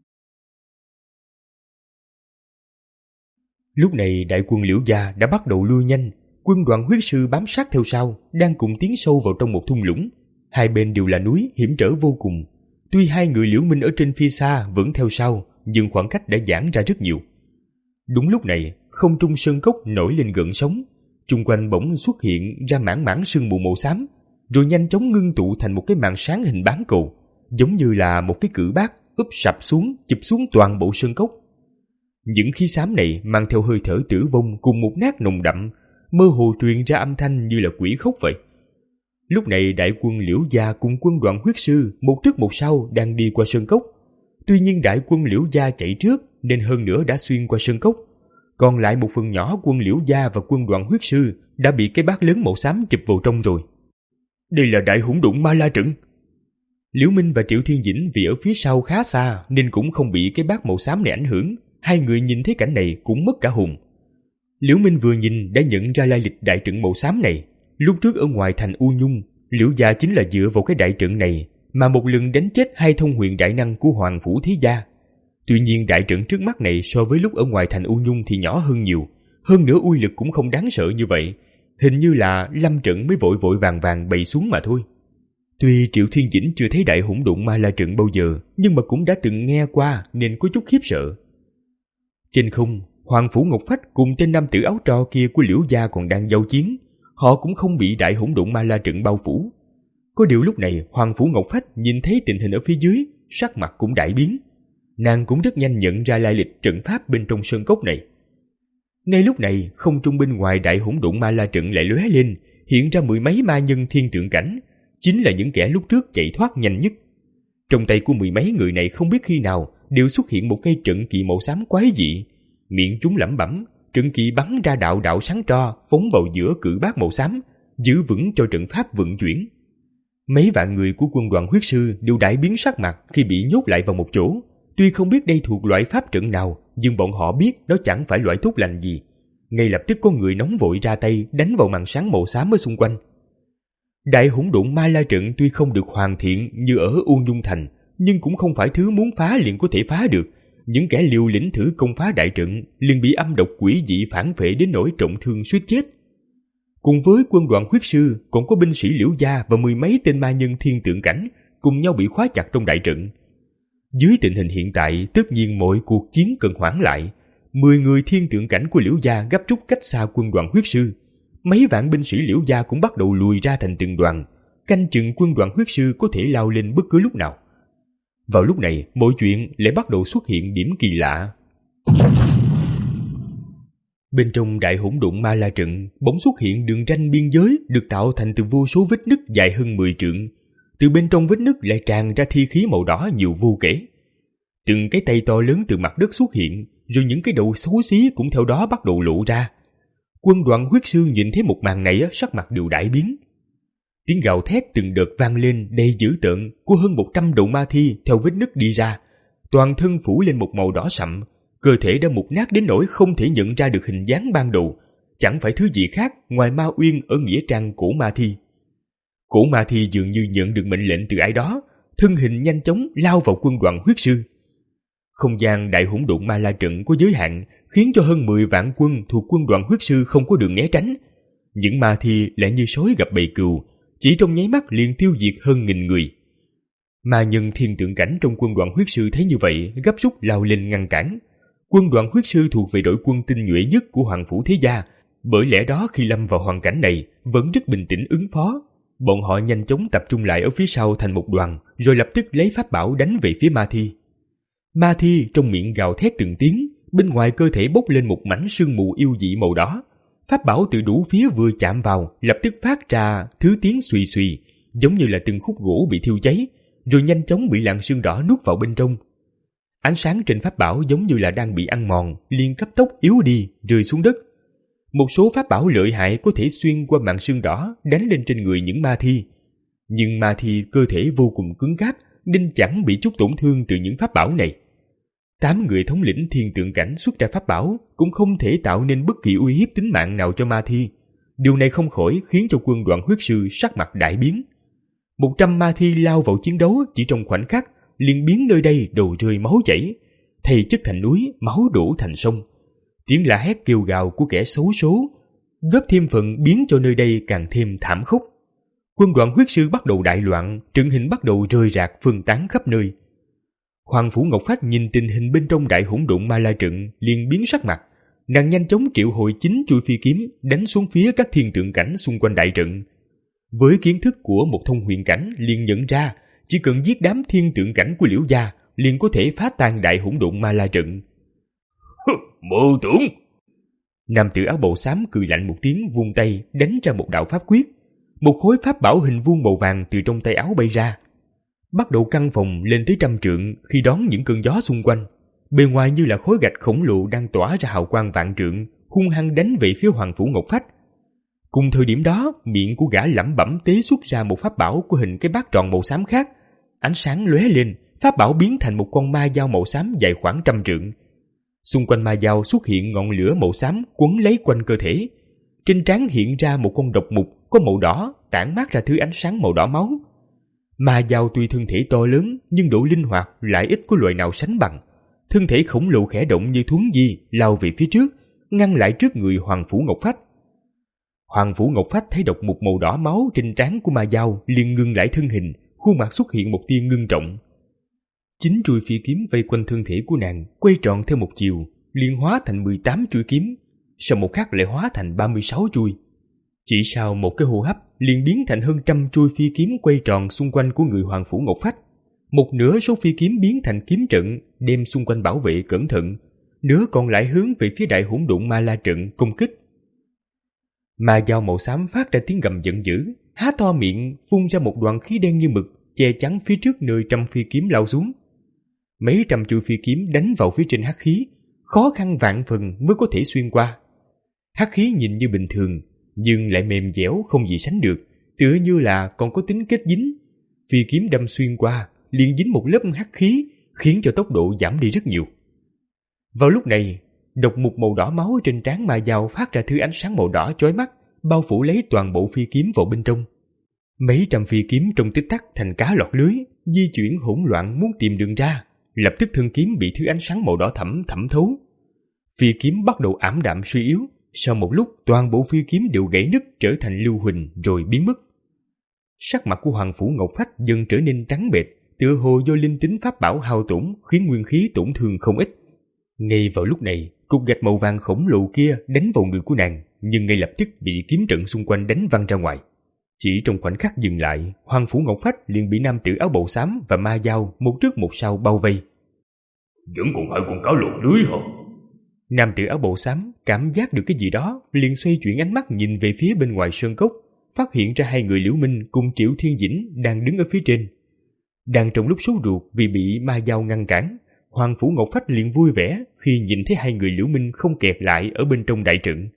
Speaker 2: Lúc này đại quân Liễu gia đã bắt đầu lui nhanh, quân Đoạn Huyết Sư bám sát theo sau, đang cùng tiến sâu vào trong một thung lũng. Hai bên đều là núi, hiểm trở vô cùng. Tuy hai người Liễu Minh ở trên phía xa vẫn theo sau, nhưng khoảng cách đã giãn ra rất nhiều. Đúng lúc này, không trung sơn cốc nổi lên gợn sóng, chung quanh bỗng xuất hiện ra mảng mảng sương mù màu xám, rồi nhanh chóng ngưng tụ thành một cái màn sáng hình bán cầu, giống như là một cái cử bát úp sập xuống, chụp xuống toàn bộ sơn cốc. Những khí xám này mang theo hơi thở tử vong cùng một nát nồng đậm, mơ hồ truyền ra âm thanh như là quỷ khóc vậy. Lúc này đại quân Liễu gia cùng quân Đoạn Huyết Sư một trước một sau đang đi qua sơn cốc. Tuy nhiên đại quân Liễu gia chạy trước nên hơn nữa đã xuyên qua sơn cốc. Còn lại một phần nhỏ quân Liễu gia và quân Đoàn huyết sư đã bị cái bát lớn màu xám chụp vào trong rồi. Đây là đại hỗn độn ma la trận. Liễu Minh và Triệu Thiên Dĩnh vì ở phía sau khá xa nên cũng không bị cái bát màu xám này ảnh hưởng. Hai người nhìn thấy cảnh này cũng mất cả hồn. Liễu Minh vừa nhìn đã nhận ra lai lịch đại trận màu xám này. Lúc trước ở ngoài thành U Nhung, Liễu gia chính là dựa vào cái đại trận này mà một lần đánh chết hai thông huyền đại năng của Hoàng Phủ Thế Gia. Tuy nhiên đại trận trước mắt này so với lúc ở ngoài thành U Nhung thì nhỏ hơn nhiều, hơn nữa uy lực cũng không đáng sợ như vậy. Hình như là lâm trận mới vội vội vàng vàng bày xuống mà thôi. Tuy Triệu Thiên Dĩnh chưa thấy đại hỗn độn ma la trận bao giờ, nhưng mà cũng đã từng nghe qua nên có chút khiếp sợ. Trên không, Hoàng Phủ Ngọc Phách cùng tên nam tử áo tro kia của Liễu gia còn đang giao chiến. Họ cũng không bị đại hỗn độn ma la trận bao phủ. Có điều lúc này Hoàng Phủ Ngọc Phách nhìn thấy tình hình ở phía dưới, sắc mặt cũng đại biến. Nàng cũng rất nhanh nhận ra lai lịch trận pháp bên trong sơn cốc này. Ngay lúc này, không trung bên ngoài đại hỗn độn ma la trận lại lóe lên, hiện ra mười mấy ma nhân thiên tượng cảnh, chính là những kẻ lúc trước chạy thoát nhanh nhất. Trong tay của mười mấy người này không biết khi nào đều xuất hiện một cây trận kỳ màu xám quái dị, miệng chúng lẩm bẩm, trận kỳ bắn ra đạo đạo sáng tro phóng vào giữa cự bát màu xám, giữ vững cho trận pháp vận chuyển. Mấy vạn người của quân Đoàn huyết sư đều đại biến sắc mặt khi bị nhốt lại vào một chỗ. Tuy không biết đây thuộc loại pháp trận nào, nhưng bọn họ biết đó chẳng phải loại tốt lành gì. Ngay lập tức có người nóng vội ra tay đánh vào màn sáng màu xám ở xung quanh. Đại hỗn độn ma la trận tuy không được hoàn thiện như ở U Nhung Thành, nhưng cũng không phải thứ muốn phá liền có thể phá được. Những kẻ liều lĩnh thử công phá đại trận liền bị âm độc quỷ dị phản phệ đến nỗi trọng thương suýt chết. Cùng với quân Đoàn huyết sư còn có binh sĩ Liễu gia và mười mấy tên ma nhân thiên tượng cảnh cùng nhau bị khóa chặt trong đại trận. Dưới tình hình hiện tại, tất nhiên mọi cuộc chiến cần hoãn lại. Mười người thiên tượng cảnh của Liễu gia gấp rút cách xa quân Đoàn huyết sư. Mấy vạn binh sĩ Liễu gia cũng bắt đầu lùi ra thành từng đoàn, canh chừng quân Đoàn huyết sư có thể lao lên bất cứ lúc nào. Vào lúc này, mọi chuyện lại bắt đầu xuất hiện điểm kỳ lạ. Bên trong đại hỗn độn ma la trận bỗng xuất hiện đường ranh biên giới được tạo thành từ vô số vết nứt dài hơn mười trượng. Từ bên trong vết nứt lại tràn ra thi khí màu đỏ nhiều vô kể. Từng cái tay to lớn từ mặt đất xuất hiện, rồi những cái đầu xấu xí cũng theo đó bắt đầu lộ ra. Quân Đoàn huyết sư nhìn thấy một màn này sắc mặt đều đại biến. Tiếng gào thét từng đợt vang lên đầy dữ tợn của hơn một trăm đầu ma thi theo vết nứt đi ra, toàn thân phủ lên một màu đỏ sậm, cơ thể đã mục nát đến nỗi không thể nhận ra được hình dáng ban đầu, chẳng phải thứ gì khác ngoài Ma Uyên ở nghĩa trang cổ ma thi. Cổ ma thi dường như nhận được mệnh lệnh từ ai đó, thân hình nhanh chóng lao vào quân Đoàn huyết sư. Không gian đại hỗn độn ma la trận có giới hạn, khiến cho hơn mười vạn quân thuộc quân Đoàn huyết sư không có đường né tránh. Những ma thi lại như sói gặp bầy cừu, chỉ trong nháy mắt liền tiêu diệt hơn nghìn người. Ma nhân thiên tượng cảnh trong quân Đoàn huyết sư thấy như vậy, gấp rút lao lên ngăn cản. Quân Đoàn huyết sư thuộc về đội quân tinh nhuệ nhất của Hoàng Phủ Thế Gia, bởi lẽ đó khi lâm vào hoàn cảnh này vẫn rất bình tĩnh ứng phó. Bọn họ nhanh chóng tập trung lại ở phía sau thành một đoàn, rồi lập tức lấy pháp bảo đánh về phía ma thi. Ma thi trong miệng gào thét từng tiếng, bên ngoài cơ thể bốc lên một mảnh sương mù yêu dị màu đỏ. Pháp bảo từ đủ phía vừa chạm vào, lập tức phát ra thứ tiếng xùy xùy, giống như là từng khúc gỗ bị thiêu cháy, rồi nhanh chóng bị làn sương đỏ nuốt vào bên trong. Ánh sáng trên pháp bảo giống như là đang bị ăn mòn, liền cấp tốc yếu đi, rơi xuống đất. Một số pháp bảo lợi hại có thể xuyên qua màn sương đỏ, đánh lên trên người những ma thi. Nhưng ma thi cơ thể vô cùng cứng cáp, nên chẳng bị chút tổn thương từ những pháp bảo này. Tám người thống lĩnh thiên tượng cảnh xuất ra pháp bảo cũng không thể tạo nên bất kỳ uy hiếp tính mạng nào cho ma thi. Điều này không khỏi khiến cho quân Đoàn huyết sư sắc mặt đại biến. Một trăm ma thi lao vào chiến đấu chỉ trong khoảnh khắc, liền biến nơi đây đầu rơi máu chảy, thây chất thành núi, máu đổ thành sông. Tiếng la hét kêu gào của kẻ xấu số góp thêm phần biến cho nơi đây càng thêm thảm khốc. Quân Đoàn huyết sư bắt đầu đại loạn, trận hình bắt đầu rơi rạc phân tán khắp nơi. Hoàng Phủ Ngọc Phách nhìn tình hình bên trong đại hỗn độn ma la trận liền biến sắc mặt, nàng nhanh chóng triệu hồi chính chuôi phi kiếm đánh xuống phía các thiên tượng cảnh xung quanh đại trận. Với kiến thức của một thông huyền cảnh liền nhận ra, chỉ cần giết đám thiên tượng cảnh của Liễu gia liền có thể phá tan đại hỗn độn ma la trận.
Speaker 3: Mơ tưởng!
Speaker 2: Nam tử áo bào xám cười lạnh một tiếng, vung tay đánh ra một đạo pháp quyết. Một khối pháp bảo hình vuông màu vàng từ trong tay áo bay ra, bắt đầu căng phòng lên tới trăm trượng khi đón những cơn gió xung quanh. bề ngoài như là khối gạch khổng lồ đang tỏa ra hào quang vạn trượng, hung hăng đánh về phía Hoàng Phủ Ngọc Phách. Cùng thời điểm đó, miệng của gã lẩm bẩm tế xuất ra một pháp bảo của hình cái bát tròn màu xám khác. Ánh sáng lóe lên, pháp bảo biến thành một con ma dao màu xám dài khoảng trăm trượng. Xung quanh ma dao xuất hiện ngọn lửa màu xám quấn lấy quanh cơ thể. Trên trán hiện ra một con độc mục có màu đỏ, tản mát ra thứ ánh sáng màu đỏ máu. Ma dao tuy thân thể to lớn nhưng độ linh hoạt lại ít có loại nào sánh bằng. Thân thể khổng lồ khẽ động như thuấn di lao về phía trước, ngăn lại trước người Hoàng Phủ Ngọc Phách. Hoàng Phủ Ngọc Phách thấy độc mục màu đỏ máu trên trán của ma dao, liền ngưng lại thân hình, khuôn mặt xuất hiện một tia ngưng trọng. Chín chuôi phi kiếm vây quanh thân thể của nàng, quay tròn theo một chiều, liền hóa thành mười tám chuôi kiếm, sau một khắc lại hóa thành ba mươi sáu chuôi. Chỉ sau một cái hô hấp, liền biến thành hơn trăm chuôi phi kiếm quay tròn xung quanh của người Hoàng Phủ Ngọc Phách. Một nửa số phi kiếm biến thành kiếm trận, đem xung quanh bảo vệ cẩn thận, nửa còn lại hướng về phía đại hỗn độn ma la trận công kích. Ma dao màu xám phát ra tiếng gầm giận dữ, há to miệng phun ra một đoàn khí đen như mực, che chắn phía trước nơi trăm phi kiếm lao xuống. Mấy trăm chuôi phi kiếm đánh vào phía trên hắc khí, khó khăn vạn phần mới có thể xuyên qua. Hắc khí nhìn như bình thường, nhưng lại mềm dẻo không gì sánh được, tựa như là còn có tính kết dính. Phi kiếm đâm xuyên qua, liền dính một lớp hắc khí, khiến cho tốc độ giảm đi rất nhiều. Vào lúc này, độc mục màu đỏ máu trên trán ma dao phát ra thứ ánh sáng màu đỏ chói mắt, bao phủ lấy toàn bộ phi kiếm vào bên trong. Mấy trăm phi kiếm trong tích tắc thành cá lọt lưới, di chuyển hỗn loạn muốn tìm đường ra, lập tức thân kiếm bị thứ ánh sáng màu đỏ thẫm thẩm thấu. Phi kiếm bắt đầu ảm đạm suy yếu, sau một lúc toàn bộ phi kiếm đều gãy nứt trở thành lưu huỳnh rồi biến mất. Sắc mặt của Hoàng Phủ Ngọc Phách dần trở nên trắng bệch, tựa hồ do linh tính pháp bảo hao tổn khiến nguyên khí tổn thương không ít. Ngay vào lúc này, cục gạch màu vàng khổng lồ kia đánh vào người của nàng, nhưng ngay lập tức bị kiếm trận xung quanh đánh văng ra ngoài. Chỉ trong khoảnh khắc dừng lại, Hoàng Phủ Ngọc Phách liền bị nam tử áo bào xám và ma dao một trước một sau bao vây.
Speaker 3: Vẫn còn hai con cá lọt lưới hả?
Speaker 2: Nam tử áo bào xám cảm giác được cái gì đó, liền xoay chuyển ánh mắt nhìn về phía bên ngoài sơn cốc, phát hiện ra hai người Liễu Minh cùng Triệu Thiên Dĩnh đang đứng ở phía trên. Đang trong lúc sốt ruột vì bị ma dao ngăn cản, Hoàng Phủ Ngọc Phách liền vui vẻ khi nhìn thấy hai người Liễu Minh không kẹt lại ở bên trong đại trận.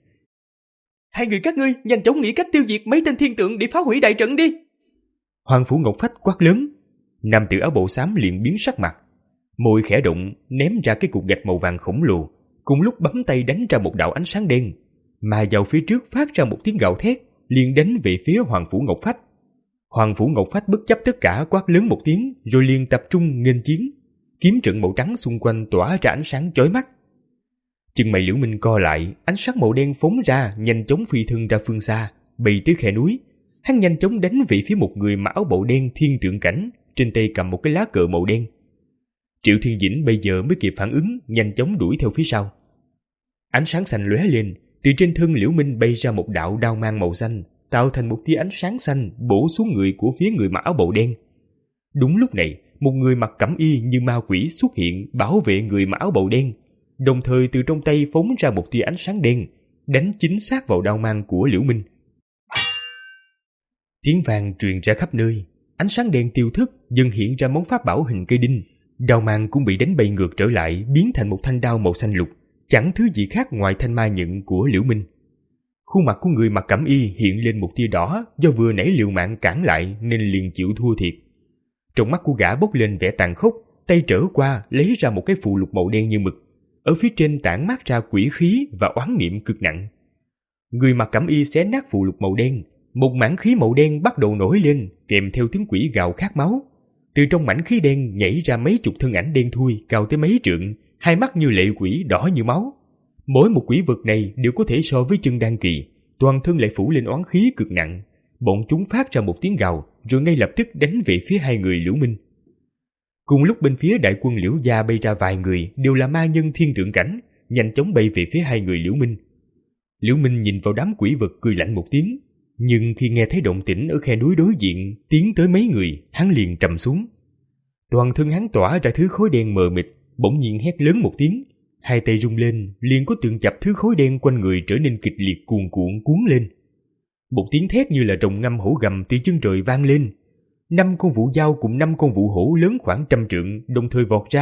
Speaker 4: Hai người các ngươi nhanh chóng nghĩ cách tiêu diệt mấy tên thiên tượng để phá hủy đại trận đi.
Speaker 2: Hoàng Phủ Ngọc Phách quát lớn. Nam tử áo bào xám liền biến sắc mặt, môi khẽ động ném ra cái cục gạch màu vàng khổng lồ, cùng lúc bấm tay đánh ra một đạo ánh sáng đen. Ma dao phía trước phát ra một tiếng gào thét, liền đánh về phía Hoàng Phủ Ngọc Phách. Hoàng Phủ Ngọc Phách bất chấp tất cả quát lớn một tiếng, rồi liền tập trung nghênh chiến. Kiếm trận màu trắng xung quanh tỏa ra ánh sáng chói mắt. Chân mày Liễu Minh co lại, ánh sáng màu đen phóng ra, nhanh chóng phi thân ra phương xa, bay tới khe núi. Hắn nhanh chóng đánh về phía một người mặc áo bào đen thiên tượng cảnh, trên tay cầm một cái lá cờ màu đen. Triệu Thiên Dĩnh bây giờ mới kịp phản ứng, nhanh chóng đuổi theo phía sau. Ánh sáng xanh lóe lên, từ trên thân Liễu Minh bay ra một đạo đao mang màu xanh, tạo thành một tia ánh sáng xanh bổ xuống người của phía người mặc áo bào đen. Đúng lúc này, một người mặc cẩm y như ma quỷ xuất hiện bảo vệ người mặc áo bào đen, đồng thời từ trong tay phóng ra một tia ánh sáng đen, đánh chính xác vào đao mang của Liễu Minh. Tiếng vang truyền ra khắp nơi, ánh sáng đen tiêu thất, dần hiện ra món pháp bảo hình cây đinh. Đao mang cũng bị đánh bay ngược trở lại, biến thành một thanh đao màu xanh lục, chẳng thứ gì khác ngoài thanh ma nhận của Liễu Minh. Khuôn mặt của người mặc cẩm y hiện lên một tia đỏ, do vừa nãy liều mạng cản lại nên liền chịu thua thiệt. Trong mắt của gã bốc lên vẻ tàn khốc, tay trở qua lấy ra một cái phù lục màu đen như mực, ở phía trên tản mát ra quỷ khí và oán niệm cực nặng. Người mặc cẩm y xé nát phù lục màu đen, một mảng khí màu đen bắt đầu nổi lên, kèm theo tiếng quỷ gào khát máu. Từ trong mảnh khí đen nhảy ra mấy chục thân ảnh đen thui cao tới mấy trượng, hai mắt như lệ quỷ đỏ như máu. Mỗi một quỷ vật này đều có thể so với chân đan kỳ, toàn thân lại phủ lên oán khí cực nặng. Bọn chúng phát ra một tiếng gào, rồi ngay lập tức đánh về phía hai người Liễu Minh. Cùng lúc bên phía đại quân Liễu gia bay ra vài người, đều là ma nhân thiên tượng cảnh, nhanh chóng bay về phía hai người Liễu Minh. Liễu Minh nhìn vào đám quỷ vật cười lạnh một tiếng, nhưng khi nghe thấy động tĩnh ở khe núi đối diện tiến tới mấy người, hắn liền trầm xuống. Toàn thân hắn tỏa ra thứ khối đen mờ mịt, bỗng nhiên hét lớn một tiếng, hai tay rung lên, liền có tượng chập thứ khối đen quanh người trở nên kịch liệt cuồn cuộn cuốn lên. Một tiếng thét như là rồng ngâm hổ gầm từ chân trời vang lên. Năm con vũ dao cùng năm con vũ hổ lớn khoảng trăm trượng đồng thời vọt ra,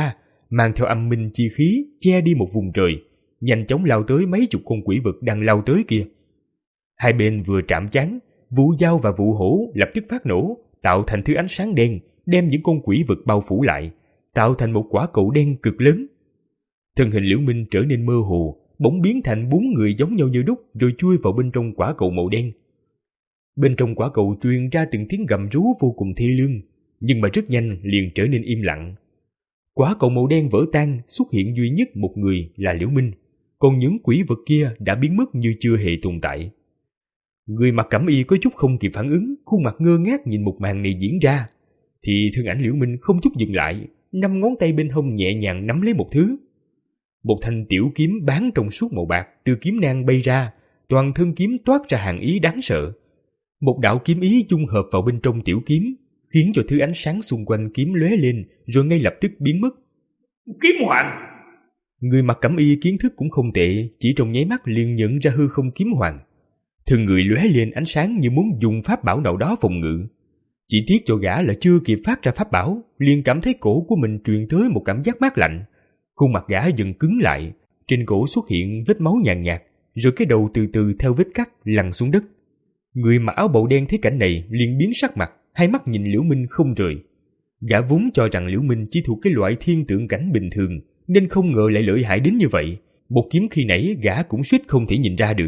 Speaker 2: mang theo âm minh chi khí che đi một vùng trời, nhanh chóng lao tới mấy chục con quỷ vật đang lao tới kia. Hai bên vừa chạm trán, vụ dao và vụ hổ lập tức phát nổ, tạo thành thứ ánh sáng đen, đem những con quỷ vật bao phủ lại, tạo thành một quả cầu đen cực lớn. Thân hình Liễu Minh trở nên mơ hồ, bỗng biến thành bốn người giống nhau như đúc, rồi chui vào bên trong quả cầu màu đen. Bên trong quả cầu truyền ra từng tiếng gầm rú vô cùng thê lương, nhưng mà rất nhanh liền trở nên im lặng. Quả cầu màu đen vỡ tan, xuất hiện duy nhất một người là Liễu Minh, còn những quỷ vật kia đã biến mất như chưa hề tồn tại. Người mặc cẩm y có chút không kịp phản ứng, khuôn mặt ngơ ngác nhìn một màn này diễn ra, thì thân ảnh Liễu Minh không chút dừng lại, năm ngón tay bên hông nhẹ nhàng nắm lấy một thứ. Một thanh tiểu kiếm bán trong suốt màu bạc từ kiếm nang bay ra, toàn thân kiếm toát ra hàn ý đáng sợ. Một đạo kiếm ý dung hợp vào bên trong tiểu kiếm, khiến cho thứ ánh sáng xung quanh kiếm lóe lên rồi ngay lập tức biến mất.
Speaker 1: Kiếm hoàng!
Speaker 2: Người mặc cẩm y kiến thức cũng không tệ, chỉ trong nháy mắt liền nhận ra hư không kiếm hoàng. Thân người lóe lên ánh sáng như muốn dùng pháp bảo nào đó phòng ngự. Chỉ tiếc cho gã là chưa kịp phát ra pháp bảo, liền cảm thấy cổ của mình truyền tới một cảm giác mát lạnh. Khuôn mặt gã dần cứng lại, trên cổ xuất hiện vết máu nhàn nhạt, rồi cái đầu từ từ theo vết cắt lăn xuống đất. Người mặc áo bào đen thấy cảnh này liền biến sắc mặt, hai mắt nhìn Liễu Minh không rời. Gã vốn cho rằng Liễu Minh chỉ thuộc cái loại thiên tượng cảnh bình thường, nên không ngờ lại lợi hại đến như vậy. Một kiếm khi nãy gã cũng suýt không thể nhìn ra được.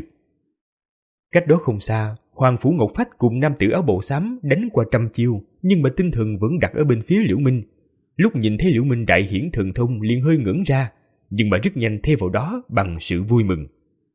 Speaker 2: Cách đó không xa, Hoàng Phủ Ngọc Phách cùng nam tử áo bào xám đánh qua trăm chiêu, nhưng mà tinh thần vẫn đặt ở bên phía Liễu Minh. Lúc nhìn thấy Liễu Minh đại hiển thần thông liền hơi ngẩn ra, nhưng mà rất nhanh thay vào đó bằng sự vui mừng.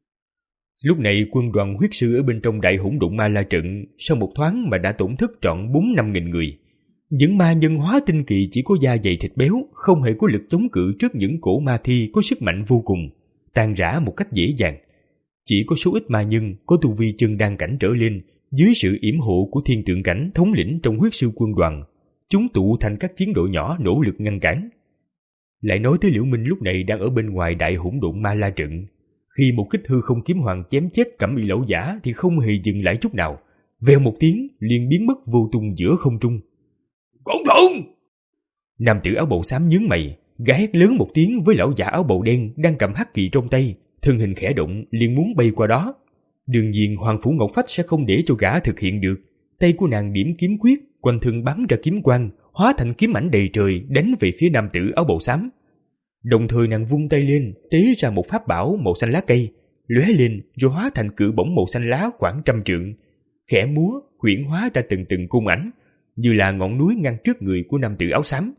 Speaker 2: Lúc này quân đoàn huyết sư ở bên trong đại hỗn độn ma la trận sau một thoáng mà đã tổn thất trọn bốn năm nghìn người. Những ma nhân hóa tinh kỳ chỉ có da dày thịt béo, không hề có lực chống cự trước những cổ ma thi có sức mạnh vô cùng, tan rã một cách dễ dàng. Chỉ có số ít ma nhân có tu vi chân đan cảnh trở lên, dưới sự yểm hộ của thiên tượng cảnh thống lĩnh trong huyết sư quân đoàn, chúng tụ thành các chiến đội nhỏ nỗ lực ngăn cản. Lại nói tới Liễu Minh lúc này đang ở bên ngoài đại hỗn độn ma la trận. Khi một kích hư không kiếm hoàng chém chết cẩm y lão giả thì không hề dừng lại chút nào, vèo một tiếng liền biến mất vô tung giữa không trung.
Speaker 1: Cẩn thận!
Speaker 2: Nam tử áo bào xám nhướng mày, gã hét lớn một tiếng với lão giả áo bào đen đang cầm hắc kỳ trong tay, thân hình khẽ động liền muốn bay qua đó. Đương nhiên Hoàng Phủ Ngọc Phách sẽ không để cho gã thực hiện được. Tay của nàng điểm kiếm quyết, quanh thân bắn ra kiếm quang, hóa thành kiếm ảnh đầy trời đánh về phía nam tử áo bào xám. Đồng thời nàng vung tay lên, tế ra một pháp bảo màu xanh lá cây, lóe lên rồi hóa thành cự bổng màu xanh lá khoảng trăm trượng, khẽ múa huyễn hóa ra từng từng cung ảnh, như là ngọn núi ngăn trước người của nam tử áo xám.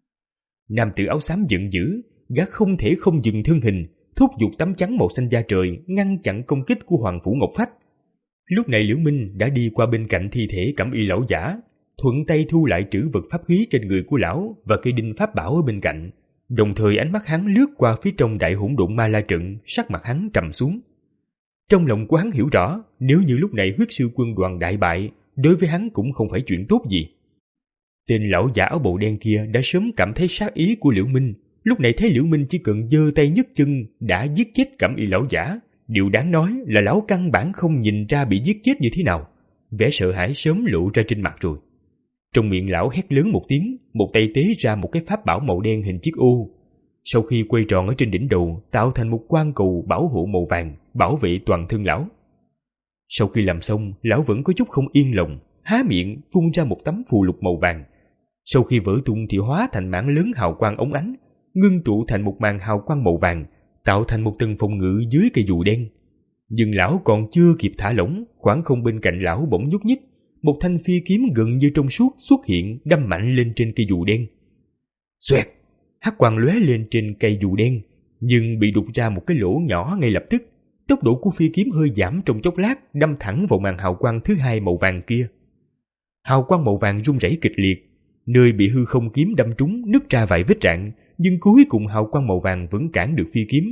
Speaker 2: Nam tử áo xám giận dữ, gã không thể không dừng thân hình, thúc giục tấm chắn màu xanh da trời ngăn chặn công kích của Hoàng Phủ Ngọc Phách. Lúc này Liễu Minh đã đi qua bên cạnh thi thể cẩm y lão giả, thuận tay thu lại trữ vật pháp khí trên người của lão và cây đinh pháp bảo ở bên cạnh. Đồng thời ánh mắt hắn lướt qua phía trong đại hỗn độn ma la trận, sắc mặt hắn trầm xuống. Trong lòng của hắn hiểu rõ, nếu như lúc này huyết sư quân đoàn đại bại, đối với hắn cũng không phải chuyện tốt gì. Tên lão giả áo bào đen kia đã sớm cảm thấy sát ý của Liễu Minh, lúc này thấy Liễu Minh chỉ cần giơ tay nhấc chân đã giết chết cẩm y lão giả. Điều đáng nói là lão căn bản không nhìn ra bị giết chết như thế nào, vẻ sợ hãi sớm lộ ra trên mặt rồi. Trong miệng lão hét lớn một tiếng, một tay tế ra một cái pháp bảo màu đen hình chiếc ô. Sau khi quay tròn ở trên đỉnh đầu, tạo thành một quan cầu bảo hộ màu vàng, bảo vệ toàn thân lão. Sau khi làm xong, lão vẫn có chút không yên lòng, há miệng phun ra một tấm phù lục màu vàng. Sau khi vỡ tung thì hóa thành mảng lớn hào quang óng ánh, ngưng tụ thành một màn hào quang màu vàng, tạo thành một tầng phòng ngự dưới cây dù đen. Nhưng lão còn chưa kịp thả lỏng, khoảng không bên cạnh lão bỗng nhúc nhích, một thanh phi kiếm gần như trong suốt xuất hiện, đâm mạnh lên trên cây dù đen. Xoẹt, hắc quang lóe lên trên cây dù đen, nhưng bị đục ra một cái lỗ nhỏ ngay lập tức. Tốc độ của phi kiếm hơi giảm trong chốc lát, đâm thẳng vào màn hào quang thứ hai màu vàng kia. Hào quang màu vàng rung rẩy kịch liệt, nơi bị hư không kiếm đâm trúng nứt ra vài vết rạn, nhưng cuối cùng hào quang màu vàng vẫn cản được phi kiếm.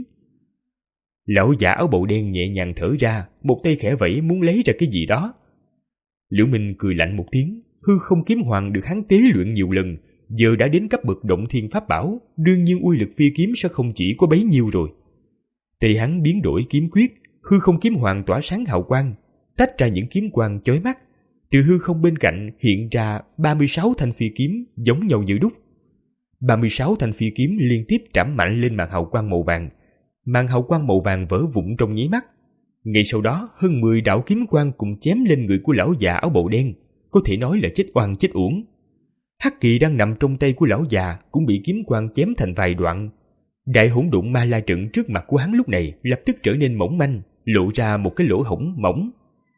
Speaker 2: Lão giả áo bào đen nhẹ nhàng thở ra, một tay khẽ vẫy muốn lấy ra cái gì đó. Liễu Minh cười lạnh một tiếng, hư không kiếm hoàng được hắn tế luyện nhiều lần, giờ đã đến cấp bậc động thiên pháp bảo, đương nhiên uy lực phi kiếm sẽ không chỉ có bấy nhiêu rồi. Tay hắn biến đổi kiếm quyết, hư không kiếm hoàng tỏa sáng hào quang, tách ra những kiếm quang chói mắt. Từ hư không bên cạnh hiện ra ba mươi sáu thanh phi kiếm giống nhau như đúc. ba mươi sáu thanh phi kiếm liên tiếp trảm mạnh lên màn hào quang màu vàng. Màn hào quang màu vàng vỡ vụn trong nháy mắt. Ngay sau đó, hơn mười đạo kiếm quang cùng chém lên người của lão già áo bào đen, có thể nói là chết oan chết uổng. Hắc kỳ đang nằm trong tay của lão già cũng bị kiếm quang chém thành vài đoạn. Đại hỗn độn ma la trận trước mặt của hắn lúc này lập tức trở nên mỏng manh, lộ ra một cái lỗ hổng mỏng.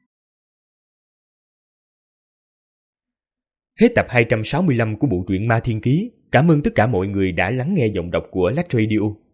Speaker 2: Hết tập hai trăm sáu mươi lăm của bộ truyện Ma Thiên Ký. Cảm ơn tất cả mọi người đã lắng nghe giọng đọc của Lách Radio.